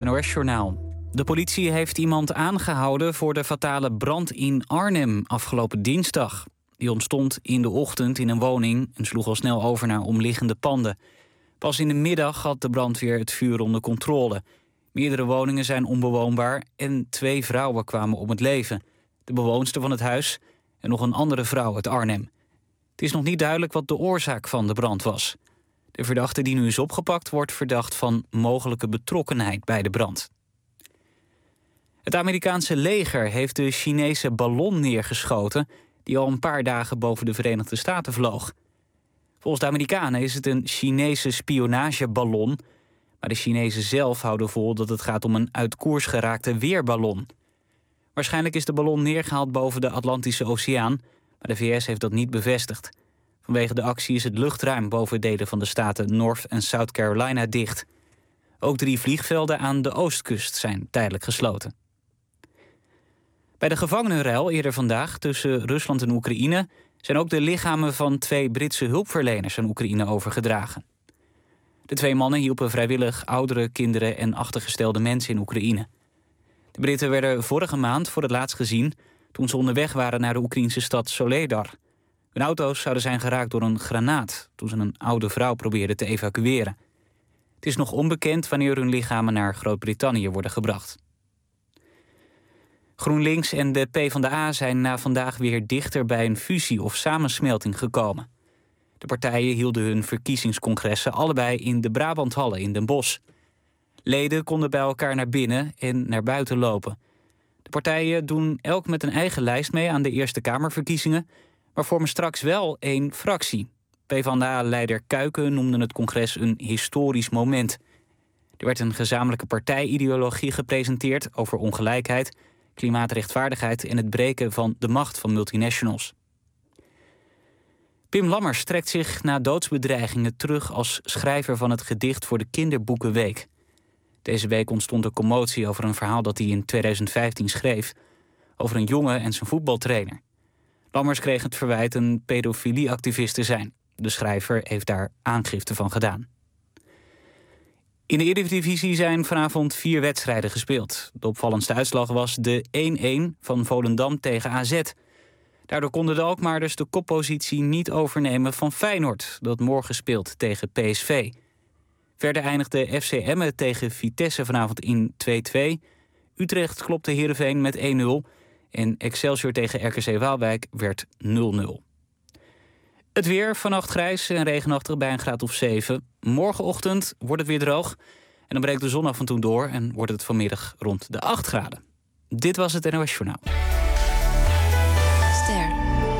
NOS-journaal. De politie heeft iemand aangehouden voor de fatale brand in Arnhem afgelopen dinsdag. Die ontstond in de ochtend in een woning en sloeg al snel over naar omliggende panden. Pas in de middag had de brandweer het vuur onder controle. Meerdere woningen zijn onbewoonbaar en 2 vrouwen kwamen om het leven. De bewoonster van het huis en nog een andere vrouw uit Arnhem. Het is nog niet duidelijk wat de oorzaak van de brand was. De verdachte die nu is opgepakt wordt verdacht van mogelijke betrokkenheid bij de brand. Het Amerikaanse leger heeft de Chinese ballon neergeschoten die al een paar dagen boven de Verenigde Staten vloog. Volgens de Amerikanen is het een Chinese spionageballon, maar de Chinezen zelf houden vol dat het gaat om een uit koers geraakte weerballon. Waarschijnlijk is de ballon neergehaald boven de Atlantische Oceaan, maar de VS heeft dat niet bevestigd. Vanwege de actie is het luchtruim boven delen van de staten North en South Carolina dicht. Ook 3 vliegvelden aan de oostkust zijn tijdelijk gesloten. Bij de gevangenenruil eerder vandaag tussen Rusland en Oekraïne zijn ook de lichamen van 2 Britse hulpverleners aan Oekraïne overgedragen. De 2 mannen hielpen vrijwillig oudere kinderen en achtergestelde mensen in Oekraïne. De Britten werden vorige maand voor het laatst gezien toen ze onderweg waren naar de Oekraïnse stad Soledar. Hun auto's zouden zijn geraakt door een granaat toen ze een oude vrouw probeerden te evacueren. Het is nog onbekend wanneer hun lichamen naar Groot-Brittannië worden gebracht. GroenLinks en de PvdA zijn na vandaag weer dichter bij een fusie of samensmelting gekomen. De partijen hielden hun verkiezingscongressen allebei in de Brabanthallen in Den Bosch. Leden konden bij elkaar naar binnen en naar buiten lopen. De partijen doen elk met een eigen lijst mee aan de Eerste Kamerverkiezingen, maar vormen straks wel 1 fractie. PvdA-leider Kuiken noemde het congres een historisch moment. Er werd een gezamenlijke partijideologie gepresenteerd over ongelijkheid, klimaatrechtvaardigheid en het breken van de macht van multinationals. Pim Lammers trekt zich na doodsbedreigingen terug als schrijver van het gedicht voor de Kinderboekenweek. Deze week ontstond er commotie over een verhaal dat hij in 2015 schreef over een jongen en zijn voetbaltrainer. Lammers kreeg het verwijt een pedofilieactivist te zijn. De schrijver heeft daar aangifte van gedaan. In de Eredivisie zijn vanavond 4 wedstrijden gespeeld. De opvallendste uitslag was de 1-1 van Volendam tegen AZ. Daardoor konden de Alkmaarders de koppositie niet overnemen van Feyenoord, dat morgen speelt tegen PSV. Verder eindigde FC Emmen tegen Vitesse vanavond in 2-2. Utrecht klopte Heerenveen met 1-0. En Excelsior tegen RKC Waalwijk werd 0-0. Het weer, vannacht grijs en regenachtig bij een graad of 7. Morgenochtend wordt het weer droog. En dan breekt de zon af en toe door en wordt het vanmiddag rond de 8 graden. Dit was het NOS Journaal. Ster.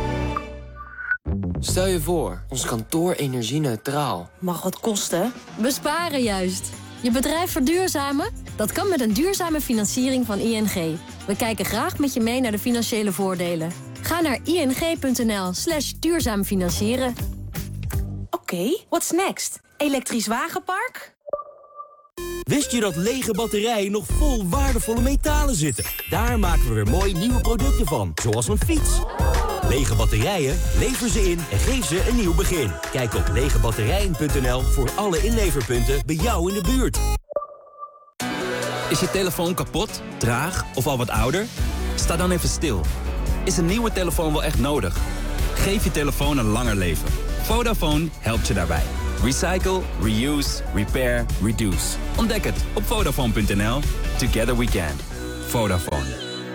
Stel je voor, ons kantoor energie-neutraal. Mag wat kosten? Besparen juist. Je bedrijf verduurzamen? Dat kan met een duurzame financiering van ING. We kijken graag met je mee naar de financiële voordelen. Ga naar ing.nl/duurzaam financieren. Oké, what's next? Elektrisch wagenpark? Wist je dat lege batterijen nog vol waardevolle metalen zitten? Daar maken we weer mooi nieuwe producten van, zoals een fiets. Lege batterijen, lever ze in en geef ze een nieuw begin. Kijk op legebatterijen.nl voor alle inleverpunten bij jou in de buurt. Is je telefoon kapot, traag of al wat ouder? Sta dan even stil. Is een nieuwe telefoon wel echt nodig? Geef je telefoon een langer leven. Vodafone helpt je daarbij. Recycle, reuse, repair, reduce. Ontdek het op Vodafone.nl. Together we can. Vodafone.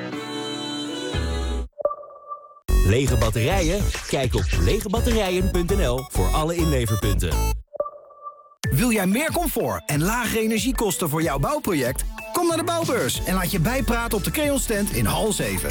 Lege batterijen? Kijk op legebatterijen.nl voor alle inleverpunten. Wil jij meer comfort en lagere energiekosten voor jouw bouwproject? Kom naar de Bouwbeurs en laat je bijpraten op de Creon stand in hal 7.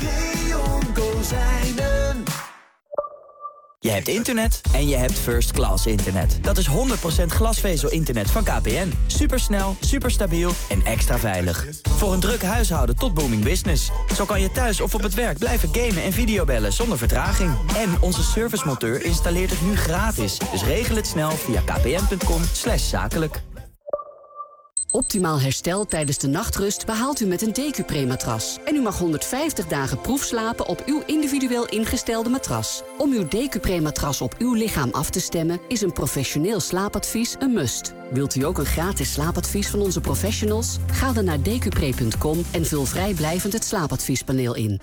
Je hebt internet en je hebt first class internet. Dat is 100% glasvezel-internet van KPN. Supersnel, superstabiel en extra veilig. Voor een druk huishouden tot booming business. Zo kan je thuis of op het werk blijven gamen en videobellen zonder vertraging. En onze servicemonteur installeert het nu gratis. Dus regel het snel via kpn.com/zakelijk. Optimaal herstel tijdens de nachtrust behaalt u met een DQ-Pre-matras. En u mag 150 dagen proefslapen op uw individueel ingestelde matras. Om uw DQ-Pre-matras op uw lichaam af te stemmen is een professioneel slaapadvies een must. Wilt u ook een gratis slaapadvies van onze professionals? Ga dan naar dqpre.com en vul vrijblijvend het slaapadviespaneel in.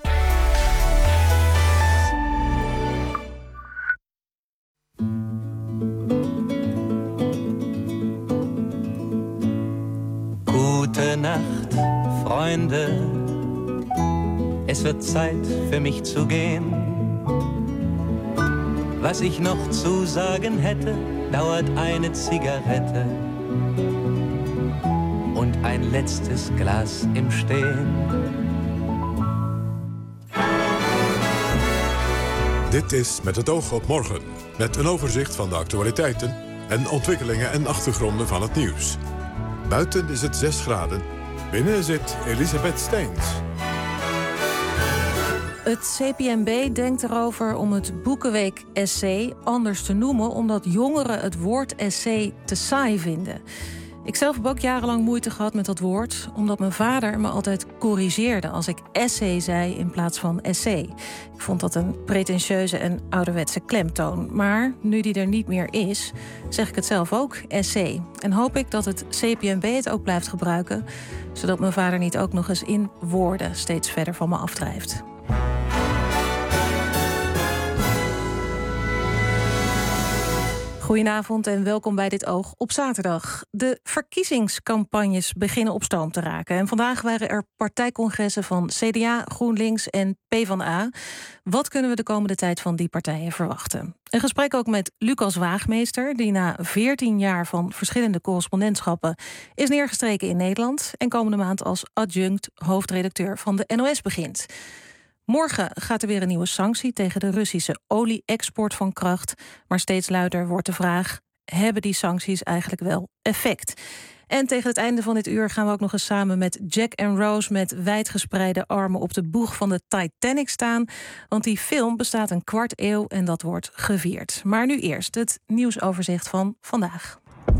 Gute Nacht, Freunde. Es wird Zeit für mich zu gehen. Was ich noch zu sagen hätte, dauert eine Zigarette und ein letztes Glas im Stehen. Dit is Met het oog op morgen, met een overzicht van de actualiteiten en ontwikkelingen en achtergronden van het nieuws. Buiten is het 6 graden. Binnen zit Elisabeth Steins. Het CPNB denkt erover om het Boekenweek-essay anders te noemen, omdat jongeren het woord essay te saai vinden. Ik zelf heb ook jarenlang moeite gehad met dat woord, omdat mijn vader me altijd corrigeerde als ik essay zei in plaats van essay. Ik vond dat een pretentieuze en ouderwetse klemtoon. Maar nu die er niet meer is, zeg ik het zelf ook, essay. En hoop ik dat het CPNB het ook blijft gebruiken, zodat mijn vader niet ook nog eens in woorden steeds verder van me afdrijft. Goedenavond en welkom bij Dit Oog op zaterdag. De verkiezingscampagnes beginnen op stoom te raken. En vandaag waren er partijcongressen van CDA, GroenLinks en PvdA. Wat kunnen we de komende tijd van die partijen verwachten? Een gesprek ook met Lucas Waagmeester, die na 14 jaar van verschillende correspondentschappen is neergestreken in Nederland en komende maand als adjunct hoofdredacteur van de NOS begint. Morgen gaat er weer een nieuwe sanctie tegen de Russische olie-export van kracht. Maar steeds luider wordt de vraag, hebben die sancties eigenlijk wel effect? En tegen het einde van dit uur gaan we ook nog eens samen met Jack en Rose met wijdgespreide armen op de boeg van de Titanic staan. Want die film bestaat een kwart eeuw en dat wordt gevierd. Maar nu eerst het nieuwsoverzicht van vandaag.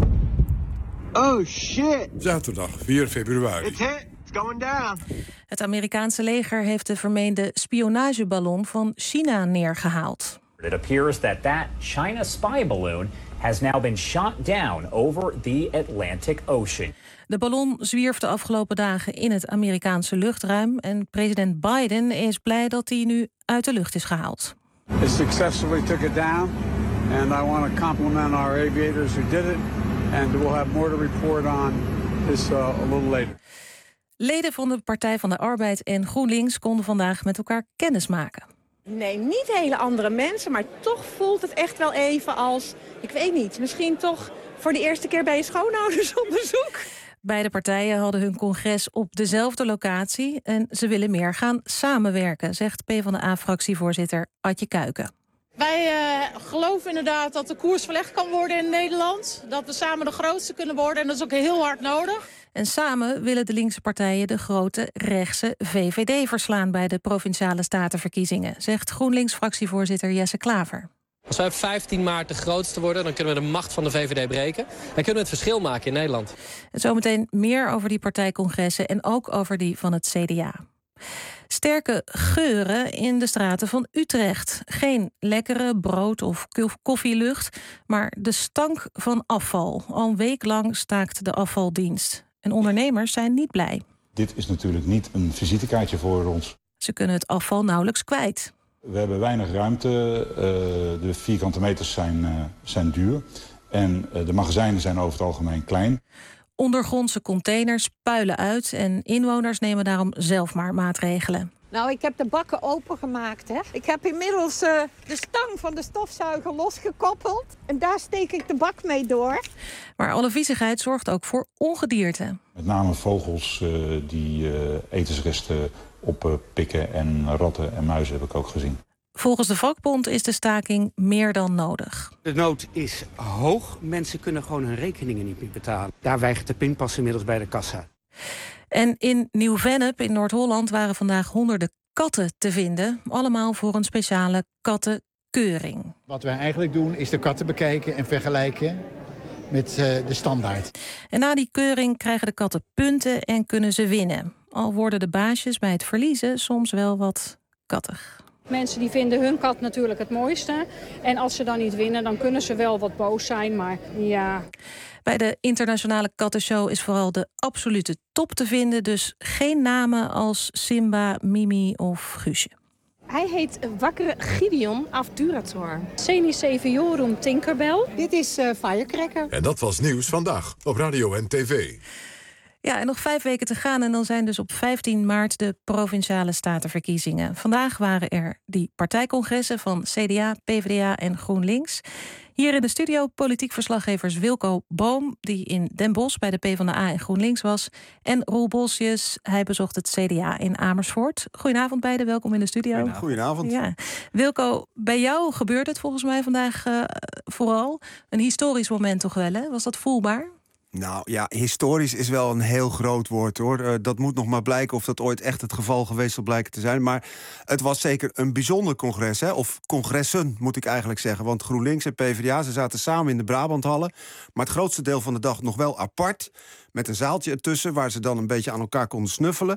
Oh shit! Zaterdag 4 februari. It's hit. Going down. Het Amerikaanse leger heeft de vermeende spionageballon van China neergehaald. It appears that China spy balloon has now been shot down over the Atlantic Ocean. De ballon zwierf de afgelopen dagen in het Amerikaanse luchtruim en president Biden is blij dat hij nu uit de lucht is gehaald. It successfully took it down and I want to compliment our aviators who did it and we'll have more to report on this a little later. Leden van de Partij van de Arbeid en GroenLinks konden vandaag met elkaar kennis maken. Nee, niet hele andere mensen, maar toch voelt het echt wel even als, ik weet niet, misschien toch voor de eerste keer bij je schoonouders op bezoek. Beide partijen hadden hun congres op dezelfde locatie en ze willen meer gaan samenwerken, zegt PvdA-fractievoorzitter Adje Kuiken. Wij geloven inderdaad dat de koers verlegd kan worden in Nederland. Dat we samen de grootste kunnen worden en dat is ook heel hard nodig. En samen willen de linkse partijen de grote rechtse VVD verslaan bij de Provinciale Statenverkiezingen, zegt GroenLinks-fractievoorzitter Jesse Klaver. Als wij op 15 maart de grootste worden, dan kunnen we de macht van de VVD breken. En kunnen we het verschil maken in Nederland. En zometeen meer over die partijcongressen en ook over die van het CDA. Sterke geuren in de straten van Utrecht. Geen lekkere brood- of koffielucht, maar de stank van afval. Al een week lang staakt de afvaldienst. En ondernemers zijn niet blij. Dit is natuurlijk niet een visitekaartje voor ons. Ze kunnen het afval nauwelijks kwijt. We hebben weinig ruimte, de vierkante meters zijn duur. En de magazijnen zijn over het algemeen klein. Ondergrondse containers puilen uit en inwoners nemen daarom zelf maar maatregelen. Nou, ik heb de bakken opengemaakt. Hè. Ik heb inmiddels de stang van de stofzuiger losgekoppeld. En daar steek ik de bak mee door. Maar alle viezigheid zorgt ook voor ongedierte. Met name vogels die etensresten oppikken en ratten en muizen heb ik ook gezien. Volgens de vakbond is de staking meer dan nodig. De nood is hoog. Mensen kunnen gewoon hun rekeningen niet meer betalen. Daar weigert de pinpas inmiddels bij de kassa. En in Nieuw-Vennep in Noord-Holland waren vandaag honderden katten te vinden. Allemaal voor een speciale kattenkeuring. Wat wij eigenlijk doen is de katten bekijken en vergelijken. met de standaard. En na die keuring krijgen de katten punten en kunnen ze winnen. Al worden de baasjes bij het verliezen soms wel wat kattig. Mensen die vinden hun kat natuurlijk het mooiste. En als ze dan niet winnen, dan kunnen ze wel wat boos zijn, maar ja. Bij de internationale kattenshow is vooral de absolute top te vinden. Dus geen namen als Simba, Mimi of Guusje. Hij heet Wakkere Gideon Afdurator. Ceniceviorum Tinkerbell. Dit is Firecracker. En dat was Nieuws Vandaag op Radio en TV. Ja, en nog 5 weken te gaan en dan zijn dus op 15 maart de Provinciale Statenverkiezingen. Vandaag waren er die partijcongressen van CDA, PvdA en GroenLinks. Hier in de studio politiek verslaggevers Wilco Boom, die in Den Bosch bij de PvdA en GroenLinks was. En Roel Bolsius, hij bezocht het CDA in Amersfoort. Goedenavond beiden, welkom in de studio. Goedenavond. Ja. Wilco, bij jou gebeurt het volgens mij vandaag vooral. Een historisch moment toch wel, hè? Was dat voelbaar? Nou ja, historisch is wel een heel groot woord, hoor. Dat moet nog maar blijken of dat ooit echt het geval geweest zal blijken te zijn. Maar het was zeker een bijzonder congres, hè? Of congressen, moet ik eigenlijk zeggen. Want GroenLinks en PvdA, ze zaten samen in de Brabanthallen. Maar het grootste deel van de dag nog wel apart. Met een zaaltje ertussen waar ze dan een beetje aan elkaar konden snuffelen.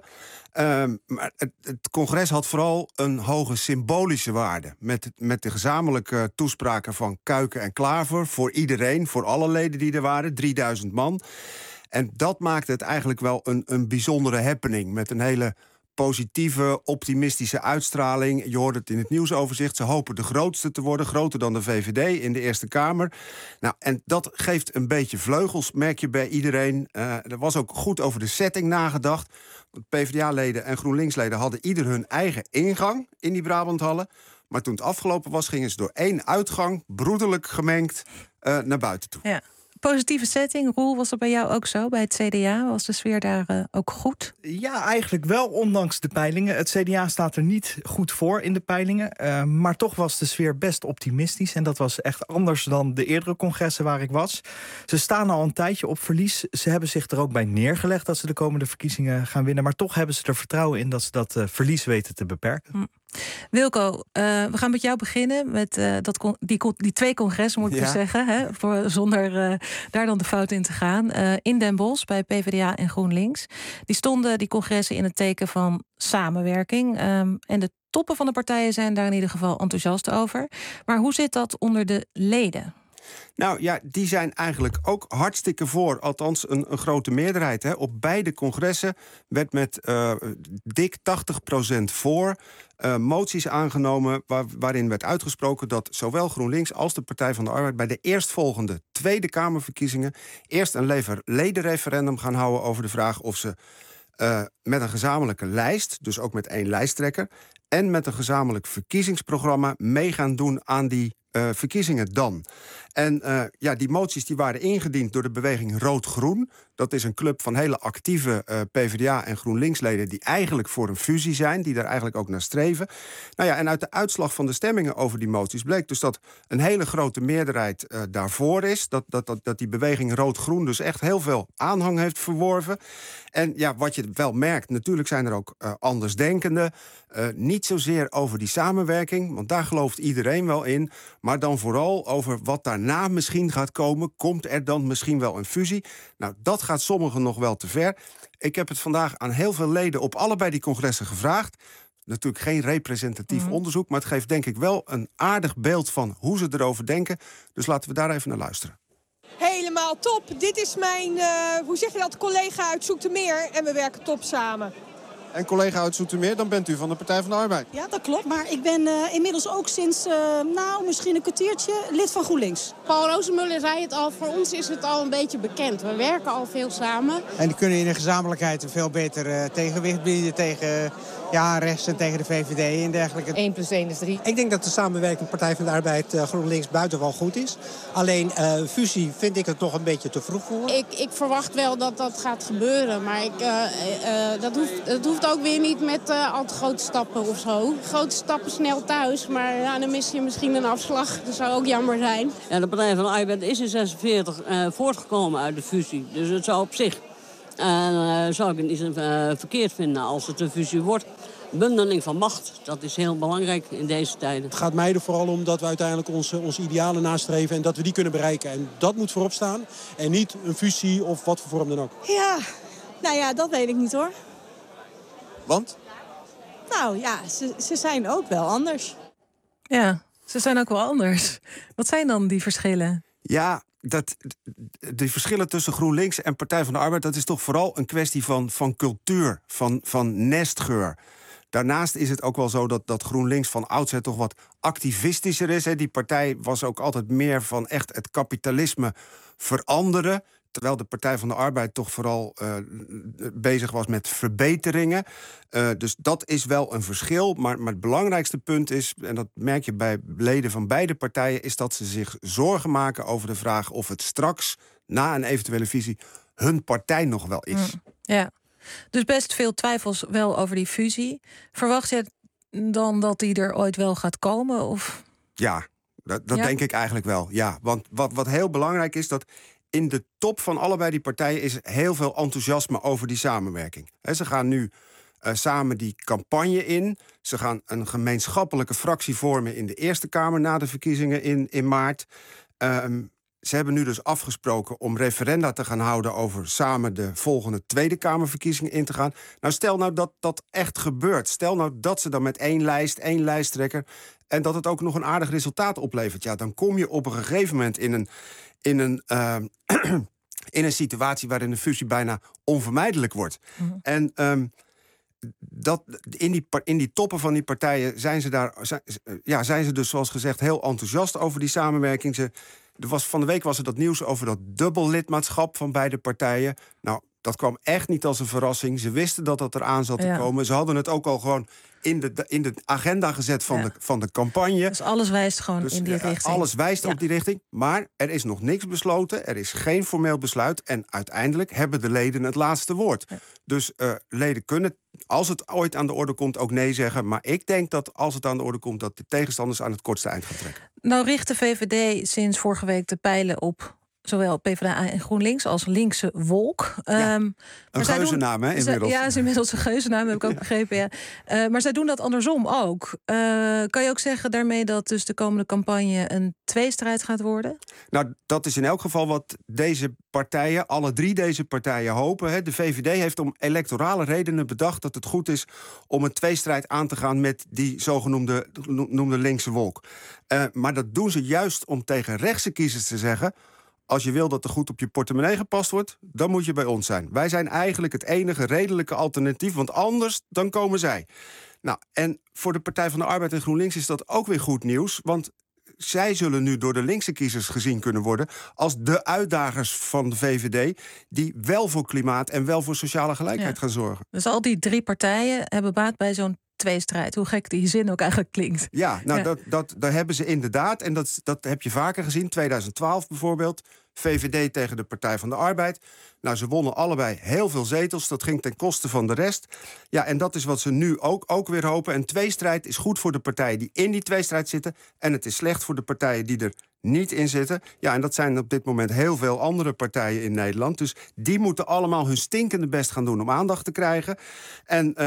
Maar het congres had vooral een hoge symbolische waarde. Met de gezamenlijke toespraken van Kuiken en Klaver. Voor iedereen, voor alle leden die er waren. 3000 man. En dat maakte het eigenlijk wel een bijzondere happening. Met een hele positieve, optimistische uitstraling. Je hoorde het in het nieuwsoverzicht. Ze hopen de grootste te worden, groter dan de VVD in de Eerste Kamer. Nou, en dat geeft een beetje vleugels, merk je bij iedereen. Er was ook goed over de setting nagedacht. PvdA-leden en GroenLinks-leden hadden ieder hun eigen ingang in die Brabanthallen. Maar toen het afgelopen was, gingen ze door 1 uitgang, broederlijk gemengd, naar buiten toe. Ja. Positieve setting. Roel, was dat bij jou ook zo? Bij het CDA was de sfeer daar ook goed? Ja, eigenlijk wel, ondanks de peilingen. Het CDA staat er niet goed voor in de peilingen. Maar toch was de sfeer best optimistisch. En dat was echt anders dan de eerdere congressen waar ik was. Ze staan al een tijdje op verlies. Ze hebben zich er ook bij neergelegd dat ze de komende verkiezingen gaan winnen. Maar toch hebben ze er vertrouwen in dat ze dat verlies weten te beperken. Wilco, we gaan met jou beginnen met die 2 congressen, moet ik zeggen. Hè, zonder daar dan de fout in te gaan. In Den Bosch bij PvdA en GroenLinks. Die congressen in het teken van samenwerking. En de toppen van de partijen zijn daar in ieder geval enthousiast over. Maar hoe zit dat onder de leden? Nou ja, die zijn eigenlijk ook hartstikke voor. Althans, een grote meerderheid. Hè. Op beide congressen werd met dik 80% voor moties aangenomen waarin werd uitgesproken dat zowel GroenLinks als de Partij van de Arbeid bij de eerstvolgende Tweede Kamerverkiezingen eerst een ledenreferendum gaan houden over de vraag of ze met een gezamenlijke lijst, dus ook met 1 lijsttrekker, en met een gezamenlijk verkiezingsprogramma mee gaan doen aan die verkiezingen dan. En die moties die waren ingediend door de beweging Rood-Groen. Dat is een club van hele actieve PvdA en GroenLinks-leden die eigenlijk voor een fusie zijn, die daar eigenlijk ook naar streven. Nou ja, en uit de uitslag van de stemmingen over die moties bleek dus dat een hele grote meerderheid daarvoor is. Dat die beweging Rood-Groen dus echt heel veel aanhang heeft verworven. En ja, wat je wel merkt, natuurlijk zijn er ook andersdenkenden. Niet zozeer over die samenwerking, want daar gelooft iedereen wel in. Maar dan vooral over wat daarna misschien gaat komen. Komt er dan misschien wel een fusie? Nou, dat gaat sommigen nog wel te ver. Ik heb het vandaag aan heel veel leden op allebei die congressen gevraagd. Natuurlijk geen representatief onderzoek, maar het geeft denk ik wel een aardig beeld van hoe ze erover denken. Dus laten we daar even naar luisteren. Helemaal top. Dit is mijn, hoe zeg je dat, collega uit Zoetermeer en we werken top samen. En collega uit Zoetermeer, dan bent u van de Partij van de Arbeid. Ja, dat klopt. Maar ik ben inmiddels ook sinds, misschien een kwartiertje lid van GroenLinks. Paul Rozemuller zei het al, voor ons is het al een beetje bekend. We werken al veel samen. En die kunnen in de gezamenlijkheid een veel beter tegenwicht bieden tegen rechts en tegen de VVD en dergelijke. 1 + 1 is 3. Ik denk dat de samenwerking Partij van de Arbeid GroenLinks buitengewoon goed is. Alleen fusie vind ik het toch een beetje te vroeg voor. Ik verwacht wel dat dat gaat gebeuren, maar dat hoeft ook weer niet met al te grote stappen of zo. Grote stappen snel thuis, maar dan mis je misschien een afslag. Dat zou ook jammer zijn. Ja, de Partij van de Arbeid is in 1946 voortgekomen uit de fusie. Dus het zou op zich zou ik het niet verkeerd vinden als het een fusie wordt. Bundeling van macht, dat is heel belangrijk in deze tijden. Het gaat mij er vooral om dat we uiteindelijk onze idealen nastreven en dat we die kunnen bereiken. En dat moet voorop staan en niet een fusie of wat voor vorm dan ook. Ja, nou ja, dat weet ik niet hoor. Want? Nou ja, ze zijn ook wel anders. Ja, ze zijn ook wel anders. Wat zijn dan die verschillen? Ja, de verschillen tussen GroenLinks en Partij van de Arbeid, dat is toch vooral een kwestie van cultuur, van nestgeur. Daarnaast is het ook wel zo dat GroenLinks van oudsher toch wat activistischer is. Hè. Die partij was ook altijd meer van echt het kapitalisme veranderen. Terwijl de Partij van de Arbeid toch vooral bezig was met verbeteringen. Dus dat is wel een verschil. Maar het belangrijkste punt is, en dat merk je bij leden van beide partijen, is dat ze zich zorgen maken over de vraag of het straks, na een eventuele visie, hun partij nog wel is. Ja, dus best veel twijfels wel over die fusie. Verwacht je dan dat die er ooit wel gaat komen? Of? Ja, dat denk ik eigenlijk wel. Ja, want wat heel belangrijk is, dat in de top van allebei die partijen is heel veel enthousiasme over die samenwerking. Ze gaan nu samen die campagne in. Ze gaan een gemeenschappelijke fractie vormen in de Eerste Kamer na de verkiezingen in maart. Ze hebben nu dus afgesproken om referenda te gaan houden over samen de volgende Tweede Kamerverkiezingen in te gaan. Nou, stel nou dat dat echt gebeurt. Stel nou dat ze dan met één lijsttrekker, en dat het ook nog een aardig resultaat oplevert. Ja, dan kom je op een gegeven moment in een situatie waarin een fusie bijna onvermijdelijk wordt. Mm-hmm. En in die toppen van die partijen zijn ze dus, zoals gezegd, heel enthousiast over die samenwerking. Van de week was er dat nieuws over dat dubbel lidmaatschap van beide partijen. Nou, dat kwam echt niet als een verrassing. Ze wisten dat dat eraan zat te komen. Ze hadden het ook al gewoon in de agenda gezet van de campagne. Dus alles wijst gewoon in die richting. Alles wijst op die richting. Maar er is nog niks besloten. Er is geen formeel besluit. En uiteindelijk hebben de leden het laatste woord. Ja. Dus leden kunnen, als het ooit aan de orde komt, ook nee zeggen. Maar ik denk dat als het aan de orde komt, dat de tegenstanders aan het kortste eind gaan trekken. Nou richt de VVD sinds vorige week de pijlen op zowel PvdA en GroenLinks als linkse wolk. Een geuzennaam, hè, inmiddels. Ja, is inmiddels een geuzennaam, heb ik ook begrepen. Ja. Maar zij doen dat andersom ook. Kan je ook zeggen daarmee dat dus de komende campagne een tweestrijd gaat worden? Nou, dat is in elk geval wat deze partijen, alle drie deze partijen, hopen. Hè. De VVD heeft om electorale redenen bedacht dat het goed is om een tweestrijd aan te gaan met die zogenoemde linkse wolk. Maar dat doen ze juist om tegen rechtse kiezers te zeggen: als je wil dat er goed op je portemonnee gepast wordt, dan moet je bij ons zijn. Wij zijn eigenlijk het enige redelijke alternatief, want anders dan komen zij. Nou, en voor de Partij van de Arbeid en GroenLinks is dat ook weer goed nieuws, want zij zullen nu door de linkse kiezers gezien kunnen worden als de uitdagers van de VVD, die wel voor klimaat en wel voor sociale gelijkheid gaan zorgen. Dus al die drie partijen hebben baat bij zo'n tweestrijd. Hoe gek die zin ook eigenlijk klinkt. Ja, nou dat hebben ze inderdaad. En dat heb je vaker gezien. 2012 bijvoorbeeld. VVD tegen de Partij van de Arbeid. Nou, ze wonnen allebei heel veel zetels. Dat ging ten koste van de rest. Ja, en dat is wat ze nu ook weer hopen. En tweestrijd is goed voor de partijen die in die tweestrijd zitten. En het is slecht voor de partijen die er niet in zitten. Ja, en dat zijn op dit moment heel veel andere partijen in Nederland. Dus die moeten allemaal hun stinkende best gaan doen om aandacht te krijgen. En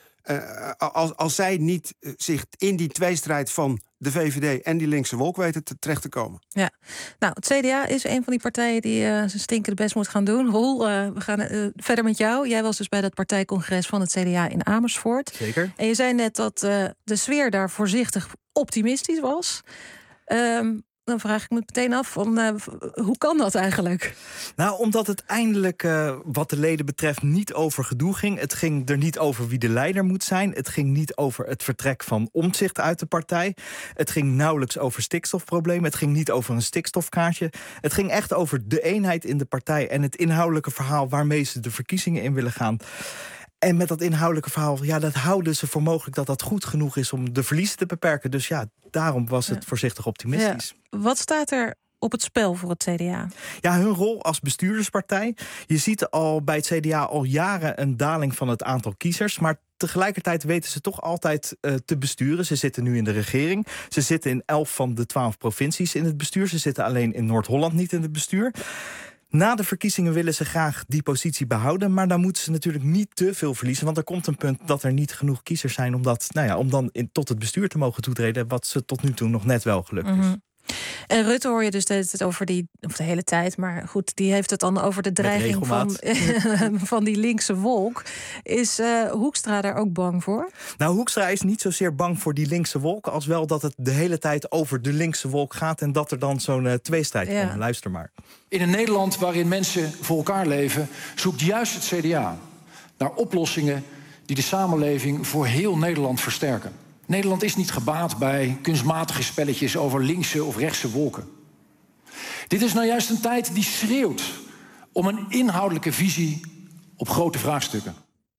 als zij niet zich in die tweestrijd van de VVD en die linkse wolk weten terecht te komen. Ja, nou, het CDA is een van die partijen die zijn stinkende best moet gaan doen. Roel, we gaan verder met jou. Jij was dus bij dat partijcongres van het CDA in Amersfoort. Zeker. En je zei net dat de sfeer daar voorzichtig optimistisch was. Dan vraag ik me meteen af, hoe kan dat eigenlijk? Nou, omdat het eindelijk, wat de leden betreft, niet over gedoe ging. Het ging er niet over wie de leider moet zijn. Het ging niet over het vertrek van Omtzigt uit de partij. Het ging nauwelijks over stikstofproblemen. Het ging niet over een stikstofkaartje. Het ging echt over de eenheid in de partij en het inhoudelijke verhaal waarmee ze de verkiezingen in willen gaan. En met dat inhoudelijke verhaal, ja, dat houden ze voor mogelijk dat dat goed genoeg is om de verliezen te beperken. Dus ja, daarom was het voorzichtig optimistisch. Ja. Wat staat er op het spel voor het CDA? Ja, hun rol als bestuurderspartij. Je ziet al bij het CDA al jaren een daling van het aantal kiezers, maar tegelijkertijd weten ze toch altijd te besturen. Ze zitten nu in de regering. Ze zitten in 11 van de 12 provincies in het bestuur. Ze zitten alleen in Noord-Holland niet in het bestuur. Na de verkiezingen willen ze graag die positie behouden, maar dan moeten ze natuurlijk niet te veel verliezen, want er komt een punt dat er niet genoeg kiezers zijn om dan tot het bestuur te mogen toetreden, wat ze tot nu toe nog net wel gelukt is. En Rutte hoor je dus het over de hele tijd, maar goed, die heeft het dan over de dreiging van die linkse wolk. Is Hoekstra daar ook bang voor? Nou, Hoekstra is niet zozeer bang voor die linkse wolk, als wel dat het de hele tijd over de linkse wolk gaat en dat er dan zo'n tweestrijd komt. Luister maar. In een Nederland waarin mensen voor elkaar leven, zoekt juist het CDA naar oplossingen die de samenleving voor heel Nederland versterken. Nederland is niet gebaat bij kunstmatige spelletjes over linkse of rechtse wolken. Dit is nou juist een tijd die schreeuwt om een inhoudelijke visie op grote vraagstukken.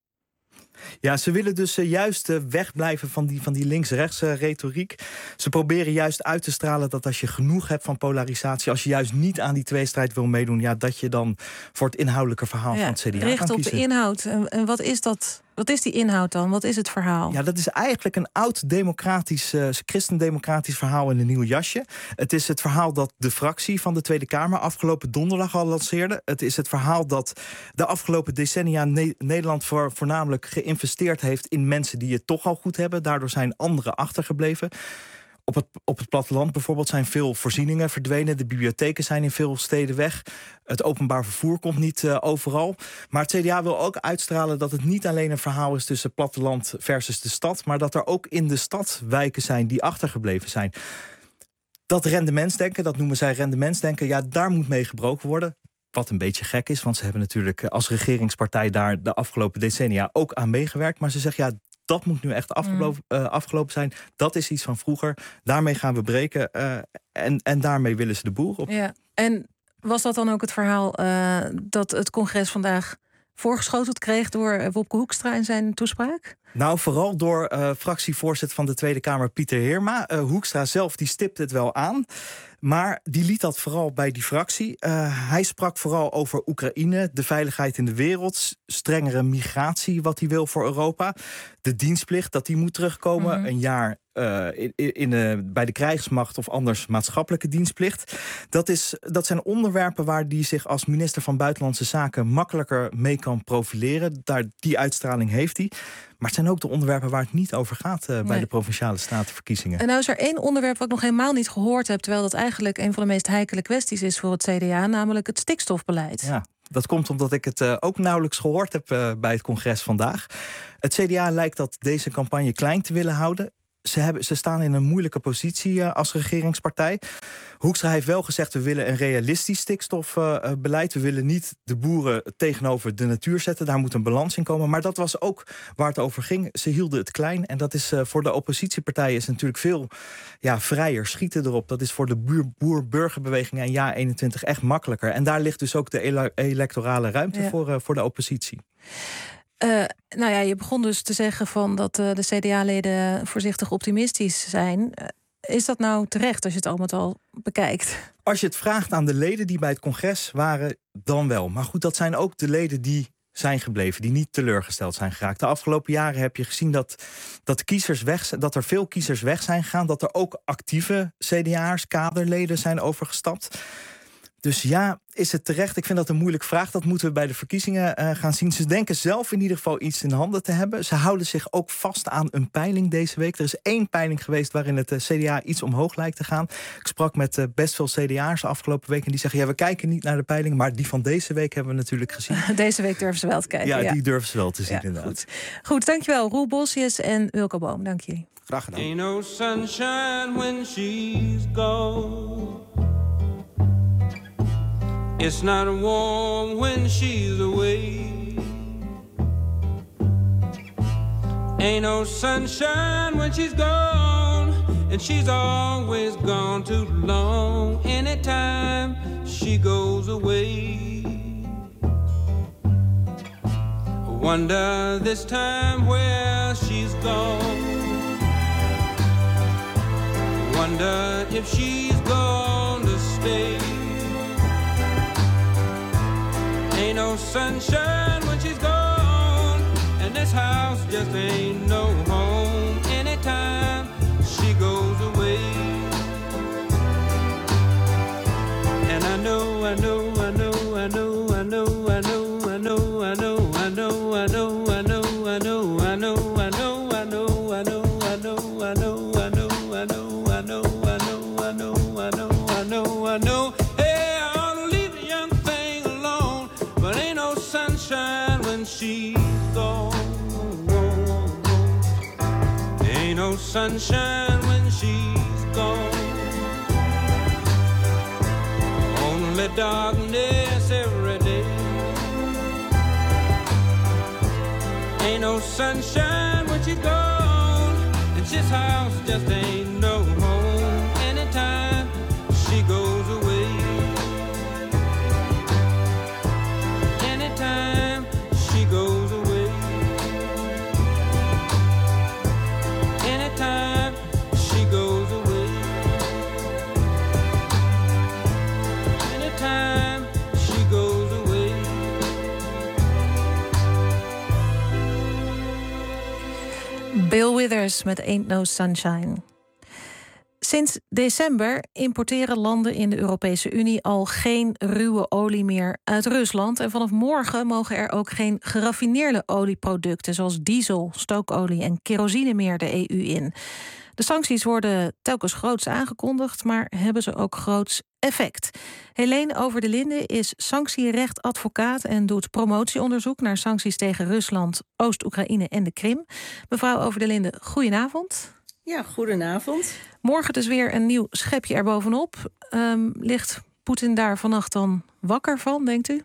Ja, ze willen dus juist wegblijven van die links-rechtse retoriek. Ze proberen juist uit te stralen dat als je genoeg hebt van polarisatie, als je juist niet aan die tweestrijd wil meedoen, ja, dat je dan voor het inhoudelijke verhaal van het CDA kan kiezen. Richt op de inhoud. En wat is dat? Wat is die inhoud dan? Wat is het verhaal? Ja, dat is eigenlijk een oud-democratisch, christendemocratisch verhaal in een nieuw jasje. Het is het verhaal dat de fractie van de Tweede Kamer afgelopen donderdag al lanceerde. Het is het verhaal dat de afgelopen decennia Nederland voornamelijk geïnvesteerd heeft in mensen die het toch al goed hebben. Daardoor zijn anderen achtergebleven. Op het platteland bijvoorbeeld zijn veel voorzieningen verdwenen. De bibliotheken zijn in veel steden weg. Het openbaar vervoer komt niet overal. Maar het CDA wil ook uitstralen dat het niet alleen een verhaal is tussen platteland versus de stad, maar dat er ook in de stad wijken zijn die achtergebleven zijn. Dat rendementsdenken, dat noemen zij rendementsdenken, ja, daar moet mee gebroken worden. Wat een beetje gek is, want ze hebben natuurlijk als regeringspartij daar de afgelopen decennia ook aan meegewerkt. Maar ze zeggen, ja, dat moet nu echt afgelopen zijn. Dat is iets van vroeger. Daarmee gaan we breken. En daarmee willen ze de boer op. Ja. En was dat dan ook het verhaal dat het congres vandaag voorgeschoteld kreeg door Wopke Hoekstra in zijn toespraak? Nou, vooral door fractievoorzitter van de Tweede Kamer, Pieter Heerma. Hoekstra zelf die stipte het wel aan. Maar die liet dat vooral bij die fractie. Hij sprak vooral over Oekraïne, de veiligheid in de wereld, strengere migratie, wat hij wil voor Europa. De dienstplicht, dat die moet terugkomen. Een jaar bij de krijgsmacht of anders maatschappelijke dienstplicht. Dat zijn onderwerpen waar hij zich als minister van Buitenlandse Zaken makkelijker mee kan profileren. Die uitstraling heeft hij. Maar het zijn ook de onderwerpen waar het niet over gaat bij de Provinciale Statenverkiezingen. En nou is er één onderwerp wat ik nog helemaal niet gehoord heb, terwijl dat eigenlijk een van de meest heikele kwesties is voor het CDA, namelijk het stikstofbeleid. Ja, dat komt omdat ik het ook nauwelijks gehoord heb bij het congres vandaag. Het CDA lijkt dat deze campagne klein te willen houden. Ze staan in een moeilijke positie als regeringspartij. Hoekstra heeft wel gezegd, we willen een realistisch stikstofbeleid. We willen niet de boeren tegenover de natuur zetten. Daar moet een balans in komen. Maar dat was ook waar het over ging. Ze hielden het klein. En dat is voor de oppositiepartijen is natuurlijk veel vrijer. Schieten erop. Dat is voor de boer-burgerbeweging en Ja21 echt makkelijker. En daar ligt dus ook de electorale ruimte voor de oppositie. Je begon dus te zeggen dat de CDA-leden voorzichtig optimistisch zijn. Is dat nou terecht als je het allemaal al bekijkt? Als je het vraagt aan de leden die bij het congres waren, dan wel. Maar goed, dat zijn ook de leden die zijn gebleven, die niet teleurgesteld zijn geraakt. De afgelopen jaren heb je gezien dat er veel kiezers weg zijn gegaan. Dat er ook actieve CDA'ers, kaderleden zijn overgestapt. Dus ja, is het terecht? Ik vind dat een moeilijke vraag. Dat moeten we bij de verkiezingen gaan zien. Ze denken zelf in ieder geval iets in handen te hebben. Ze houden zich ook vast aan een peiling deze week. Er is 1 peiling geweest waarin het CDA iets omhoog lijkt te gaan. Ik sprak met best veel CDA'ers de afgelopen week en die zeggen, we kijken niet naar de peiling, maar die van deze week hebben we natuurlijk gezien. Deze week durven ze wel te kijken. Ja, die durven ze wel te zien, inderdaad. Goed, dankjewel. Roel Bosjes en Wilco Boom. Dank jullie. Graag gedaan. Ain't no sunshine when she's gone. It's not warm when she's away. Ain't no sunshine when she's gone, and she's always gone too long. Anytime she goes away, I wonder this time where she's gone. I wonder if she's gone to stay. Ain't no sunshine when she's gone, and this house just ain't no home anytime she goes away. And I know sunshine when she's gone. Only darkness every day. Ain't no sunshine when she's gone, and this house just ain't no home anytime she goes away. Anytime she goes away. Anytime she goes away. Anytime she goes away. Bill Withers met Ain't No Sunshine. Sinds december importeren landen in de Europese Unie al geen ruwe olie meer uit Rusland. En vanaf morgen mogen er ook geen geraffineerde olieproducten zoals diesel, stookolie en kerosine meer de EU in. De sancties worden telkens groots aangekondigd, maar hebben ze ook groots effect. Helene Over de Linden is sanctierechtadvocaat en doet promotieonderzoek naar sancties tegen Rusland, Oost-Oekraïne en de Krim. Mevrouw Over de Linden, goedenavond. Ja, goedenavond. Morgen dus weer een nieuw schepje erbovenop. Ligt Poetin daar vannacht dan wakker van, denkt u?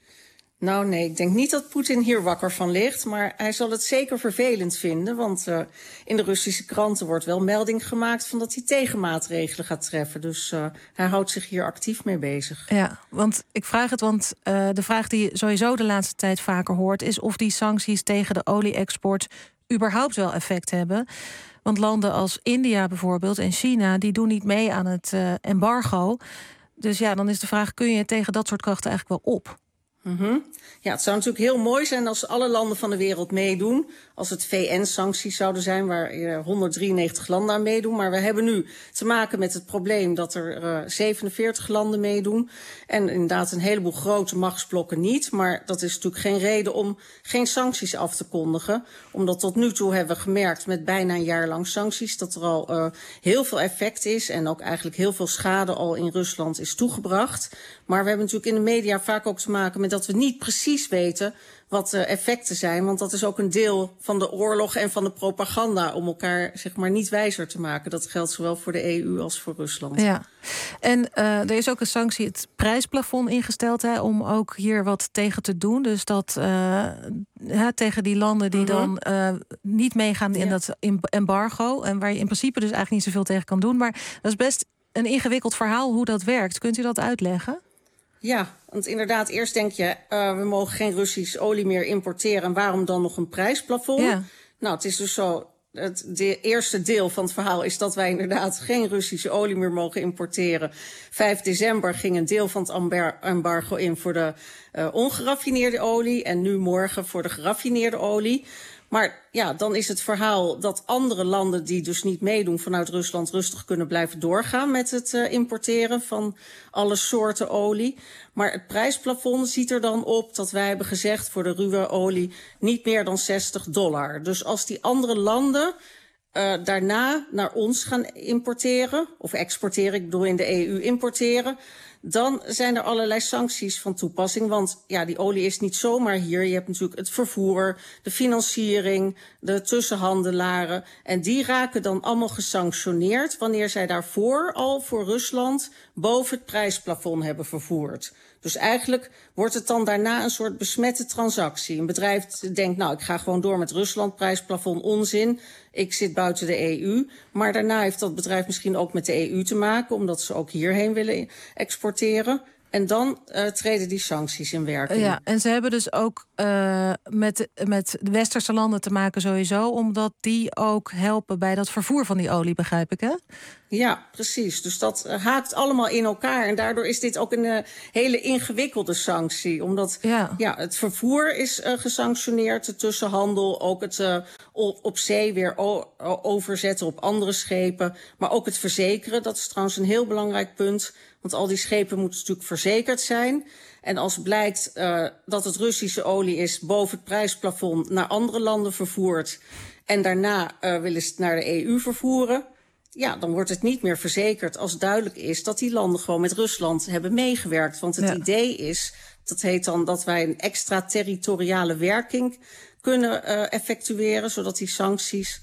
Nou nee, ik denk niet dat Poetin hier wakker van ligt. Maar hij zal het zeker vervelend vinden. Want in de Russische kranten wordt wel melding gemaakt van dat hij tegenmaatregelen gaat treffen. Dus hij houdt zich hier actief mee bezig. Ja, want ik vraag het, want de vraag die je sowieso de laatste tijd vaker hoort is of die sancties tegen de olie-export überhaupt wel effect hebben. Want landen als India bijvoorbeeld en China, die doen niet mee aan het embargo. Dus ja, dan is de vraag, kun je tegen dat soort krachten eigenlijk wel op? Ja, het zou natuurlijk heel mooi zijn als alle landen van de wereld meedoen. Als het VN-sancties zouden zijn waar 193 landen aan meedoen. Maar we hebben nu te maken met het probleem dat er 47 landen meedoen. En inderdaad een heleboel grote machtsblokken niet. Maar dat is natuurlijk geen reden om geen sancties af te kondigen. Omdat tot nu toe hebben we gemerkt met bijna een jaar lang sancties dat er al heel veel effect is. En ook eigenlijk heel veel schade al in Rusland is toegebracht. Maar we hebben natuurlijk in de media vaak ook te maken met dat we niet precies weten wat de effecten zijn. Want dat is ook een deel van de oorlog en van de propaganda om elkaar zeg maar niet wijzer te maken. Dat geldt zowel voor de EU als voor Rusland. Ja, en er is ook een sanctie, het prijsplafond ingesteld om ook hier wat tegen te doen. Dus dat tegen die landen die dan niet meegaan in dat embargo. En waar je in principe dus eigenlijk niet zoveel tegen kan doen. Maar dat is best een ingewikkeld verhaal hoe dat werkt. Kunt u dat uitleggen? Ja, want inderdaad, eerst denk je, we mogen geen Russisch olie meer importeren. En waarom dan nog een prijsplafond? Ja. Nou, het is dus zo, het eerste deel van het verhaal is dat wij inderdaad geen Russische olie meer mogen importeren. 5 december ging een deel van het embargo in voor de ongeraffineerde olie. En nu morgen voor de geraffineerde olie. Maar ja, dan is het verhaal dat andere landen die dus niet meedoen vanuit Rusland rustig kunnen blijven doorgaan met het importeren van alle soorten olie. Maar het prijsplafond ziet er dan op dat wij hebben gezegd voor de ruwe olie niet meer dan $60. Dus als die andere landen daarna naar ons gaan importeren, of exporteren, ik bedoel in de EU importeren, dan zijn er allerlei sancties van toepassing. Want ja, die olie is niet zomaar hier. Je hebt natuurlijk het vervoer, de financiering, de tussenhandelaren. En die raken dan allemaal gesanctioneerd wanneer zij daarvoor al voor Rusland boven het prijsplafond hebben vervoerd. Dus eigenlijk wordt het dan daarna een soort besmette transactie. Een bedrijf denkt, nou, ik ga gewoon door met Rusland, prijsplafond, onzin. Ik zit buiten de EU. Maar daarna heeft dat bedrijf misschien ook met de EU te maken, omdat ze ook hierheen willen exporteren. En dan treden die sancties in werking. Ja, en ze hebben dus ook met de westerse landen te maken sowieso, omdat die ook helpen bij dat vervoer van die olie, begrijp ik, hè? Ja, precies. Dus dat haakt allemaal in elkaar. En daardoor is dit ook een hele ingewikkelde sanctie. Omdat het vervoer is gesanctioneerd, de tussenhandel, ook het op zee weer overzetten op andere schepen. Maar ook het verzekeren, dat is trouwens een heel belangrijk punt. Want al die schepen moeten natuurlijk verzekerd zijn. En als blijkt dat het Russische olie is boven het prijsplafond naar andere landen vervoerd en daarna willen ze het naar de EU vervoeren, ja, dan wordt het niet meer verzekerd als duidelijk is dat die landen gewoon met Rusland hebben meegewerkt. Want het idee is, dat heet dan dat wij een extraterritoriale werking kunnen effectueren, zodat die sancties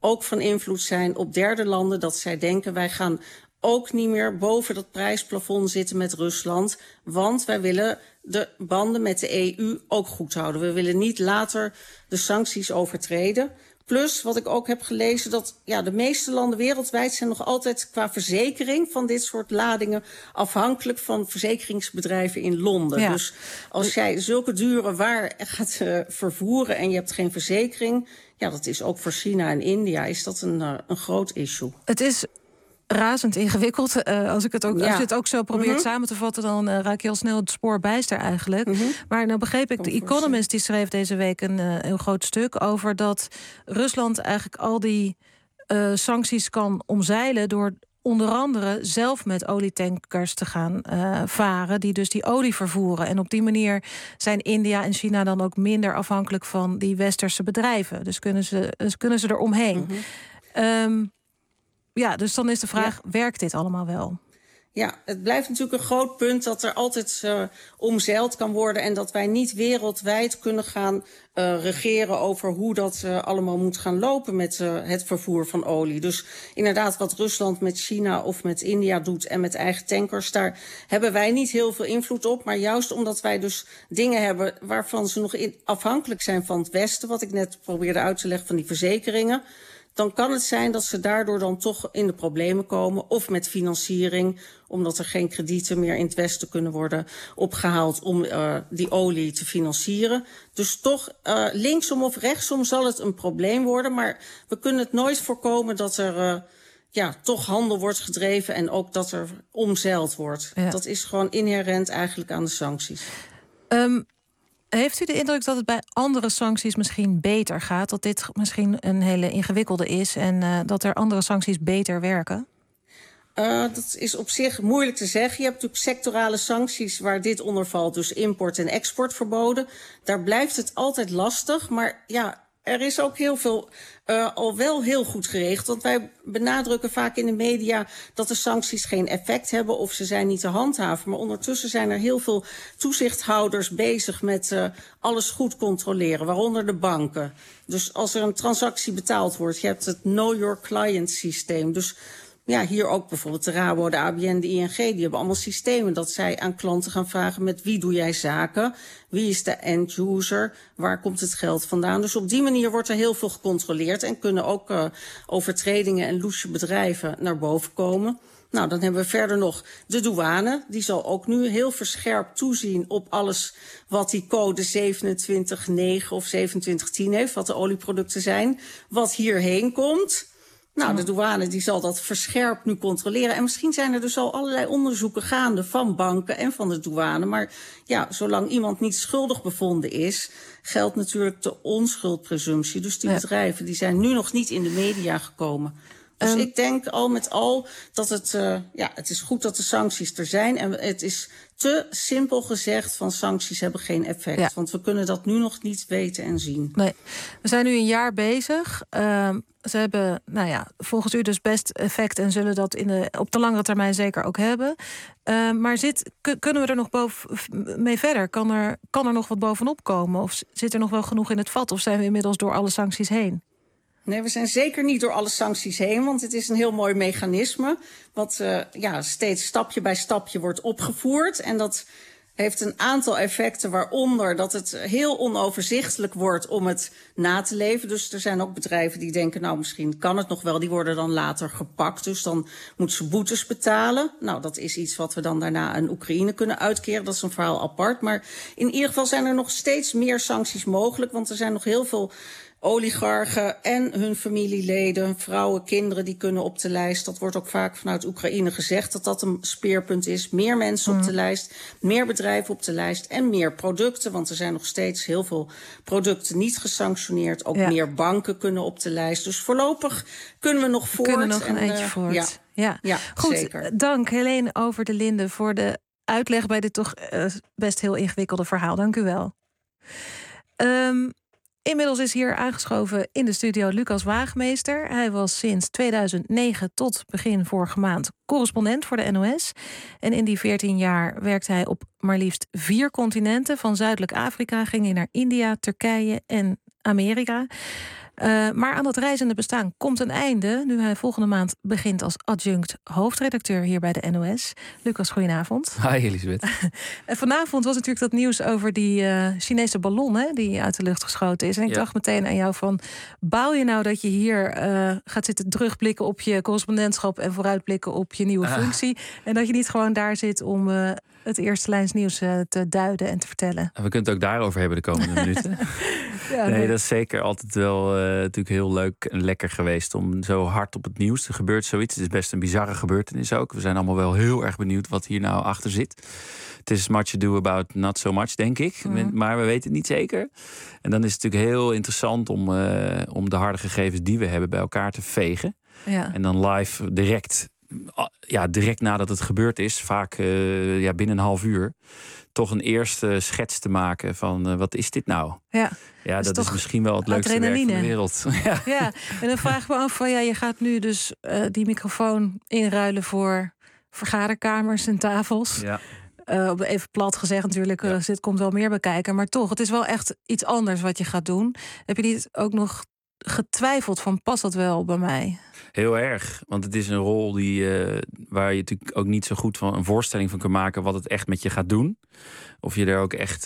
ook van invloed zijn op derde landen. Dat zij denken, wij gaan ook niet meer boven dat prijsplafond zitten met Rusland. Want wij willen de banden met de EU ook goed houden. We willen niet later de sancties overtreden. Plus, wat ik ook heb gelezen, dat de meeste landen wereldwijd zijn nog altijd qua verzekering van dit soort ladingen afhankelijk van verzekeringsbedrijven in Londen. Ja. Dus als jij zulke dure waar gaat vervoeren en je hebt geen verzekering, dat is ook voor China en India is dat een groot issue. Het is razend ingewikkeld. Als je het ook zo probeert samen te vatten, dan raak je al snel het spoor bijster eigenlijk. Maar nou begreep ik, de Economist die schreef deze week een heel groot stuk over dat Rusland eigenlijk al die sancties kan omzeilen door onder andere zelf met olietankers te gaan varen, die dus die olie vervoeren. En op die manier zijn India en China dan ook minder afhankelijk van die westerse bedrijven. Dus kunnen ze er omheen. Dus dan is de vraag, werkt dit allemaal wel? Ja, het blijft natuurlijk een groot punt dat er altijd omzeild kan worden en dat wij niet wereldwijd kunnen gaan regeren over hoe dat allemaal moet gaan lopen met het vervoer van olie. Dus inderdaad wat Rusland met China of met India doet en met eigen tankers, daar hebben wij niet heel veel invloed op. Maar juist omdat wij dus dingen hebben waarvan ze nog afhankelijk zijn van het Westen, wat ik net probeerde uit te leggen van die verzekeringen, dan kan het zijn dat ze daardoor dan toch in de problemen komen. Of met financiering, omdat er geen kredieten meer in het Westen kunnen worden opgehaald om die olie te financieren. Dus toch linksom of rechtsom zal het een probleem worden. Maar we kunnen het nooit voorkomen dat er toch handel wordt gedreven en ook dat er omzeild wordt. Ja. Dat is gewoon inherent eigenlijk aan de sancties. Heeft u de indruk dat het bij andere sancties misschien beter gaat? Dat dit misschien een hele ingewikkelde is en dat er andere sancties beter werken? Dat is op zich moeilijk te zeggen. Je hebt natuurlijk sectorale sancties waar dit onder valt. Dus import- en exportverboden. Daar blijft het altijd lastig. Maar er is ook heel veel al wel heel goed geregeld. Want wij benadrukken vaak in de media dat de sancties geen effect hebben of ze zijn niet te handhaven. Maar ondertussen zijn er heel veel toezichthouders bezig met alles goed controleren, waaronder de banken. Dus als er een transactie betaald wordt, je hebt het Know Your Client systeem. Dus hier ook bijvoorbeeld de Rabo, de ABN, de ING, die hebben allemaal systemen dat zij aan klanten gaan vragen met wie doe jij zaken, wie is de end user, waar komt het geld vandaan. Dus op die manier wordt er heel veel gecontroleerd en kunnen ook overtredingen en loesje bedrijven naar boven komen. Nou, dan hebben we verder nog de douane. Die zal ook nu heel verscherpt toezien op alles wat die code 27.9 of 27.10 heeft, wat de olieproducten zijn, wat hierheen komt. Nou, de douane die zal dat verscherpt nu controleren. En misschien zijn er dus al allerlei onderzoeken gaande van banken en van de douane. Maar zolang iemand niet schuldig bevonden is, geldt natuurlijk de onschuldpresumptie. Dus die bedrijven die zijn nu nog niet in de media gekomen. Dus ik denk al met al dat het is goed dat de sancties er zijn. En het is te simpel gezegd van sancties hebben geen effect. Ja. Want we kunnen dat nu nog niet weten en zien. Nee, we zijn nu een jaar bezig. Ze hebben, volgens u dus best effect en zullen dat op de langere termijn zeker ook hebben. Maar kunnen we er nog mee verder? Kan er nog wat bovenop komen? Of zit er nog wel genoeg in het vat? Of zijn we inmiddels door alle sancties heen? Nee, we zijn zeker niet door alle sancties heen, want het is een heel mooi mechanisme wat steeds stapje bij stapje wordt opgevoerd. En dat heeft een aantal effecten, waaronder dat het heel onoverzichtelijk wordt om het na te leven. Dus er zijn ook bedrijven die denken, misschien kan het nog wel. Die worden dan later gepakt, dus dan moeten ze boetes betalen. Nou, dat is iets wat we dan daarna aan Oekraïne kunnen uitkeren. Dat is een verhaal apart. Maar in ieder geval zijn er nog steeds meer sancties mogelijk, want er zijn nog heel veel oligarchen en hun familieleden, vrouwen, kinderen, die kunnen op de lijst. Dat wordt ook vaak vanuit Oekraïne gezegd dat dat een speerpunt is. Meer mensen op de lijst, meer bedrijven op de lijst en meer producten. Want er zijn nog steeds heel veel producten niet gesanctioneerd. Ook meer banken kunnen op de lijst. Dus voorlopig kunnen we nog voort. We kunnen nog een eindje voort. Ja, goed. Zeker. Dank Helene Over de Linden voor de uitleg bij dit toch best heel ingewikkelde verhaal. Dank u wel. Inmiddels is hier aangeschoven in de studio Lucas Waagmeester. Hij was sinds 2009 tot begin vorige maand correspondent voor de NOS. En in die 14 jaar werkte hij op maar liefst 4 continenten. Van Zuidelijk Afrika ging hij naar India, Turkije en Amerika. Maar aan dat reizende bestaan komt een einde... nu hij volgende maand begint als adjunct hoofdredacteur hier bij de NOS. Lucas, goedenavond. Hi, Elisabeth. En vanavond was natuurlijk dat nieuws over die Chinese ballon... Hè, die uit de lucht geschoten is. En ik dacht meteen aan jou van... baal je nou dat je hier gaat zitten terugblikken op je correspondentschap... en vooruitblikken op je nieuwe functie... en dat je niet gewoon daar zit om... het eerste lijns nieuws te duiden en te vertellen. We kunnen het ook daarover hebben de komende minuten. Nee, dat is zeker altijd wel natuurlijk heel leuk en lekker geweest... om zo hard op het nieuws. Er gebeurt zoiets. Het is best een bizarre gebeurtenis ook. We zijn allemaal wel heel erg benieuwd wat hier nou achter zit. Het is much ado about not so much, denk ik. Maar we weten het niet zeker. En dan is het natuurlijk heel interessant om de harde gegevens die we hebben... bij elkaar te vegen. Ja. En dan live direct nadat het gebeurd is, vaak binnen een half uur... toch een eerste schets te maken van wat is dit nou? Ja, dat is misschien wel het leukste werk van de wereld. Ja, en dan vraag ik me af van je gaat nu dus die microfoon inruilen voor vergaderkamers en tafels. Ja. Even plat gezegd natuurlijk, er komt wel meer bij kijken. Maar toch, het is wel echt iets anders wat je gaat doen. Heb je niet ook nog getwijfeld van past dat wel bij mij? Heel erg, want het is een rol waar je natuurlijk ook niet zo goed van een voorstelling van kan maken wat het echt met je gaat doen. Of je er ook echt,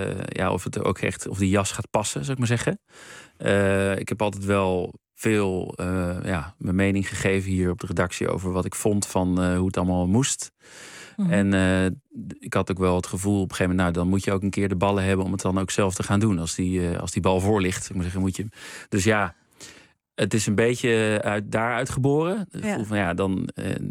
of die jas gaat passen, zou ik maar zeggen. Ik heb altijd wel veel mijn mening gegeven hier op de redactie over wat ik vond van hoe het allemaal moest. En ik had ook wel het gevoel op een gegeven moment... dan moet je ook een keer de ballen hebben om het dan ook zelf te gaan doen. Als die bal voor ligt, ik moet zeggen, moet je... Dus ja, het is een beetje daaruit geboren. Het gevoel van dan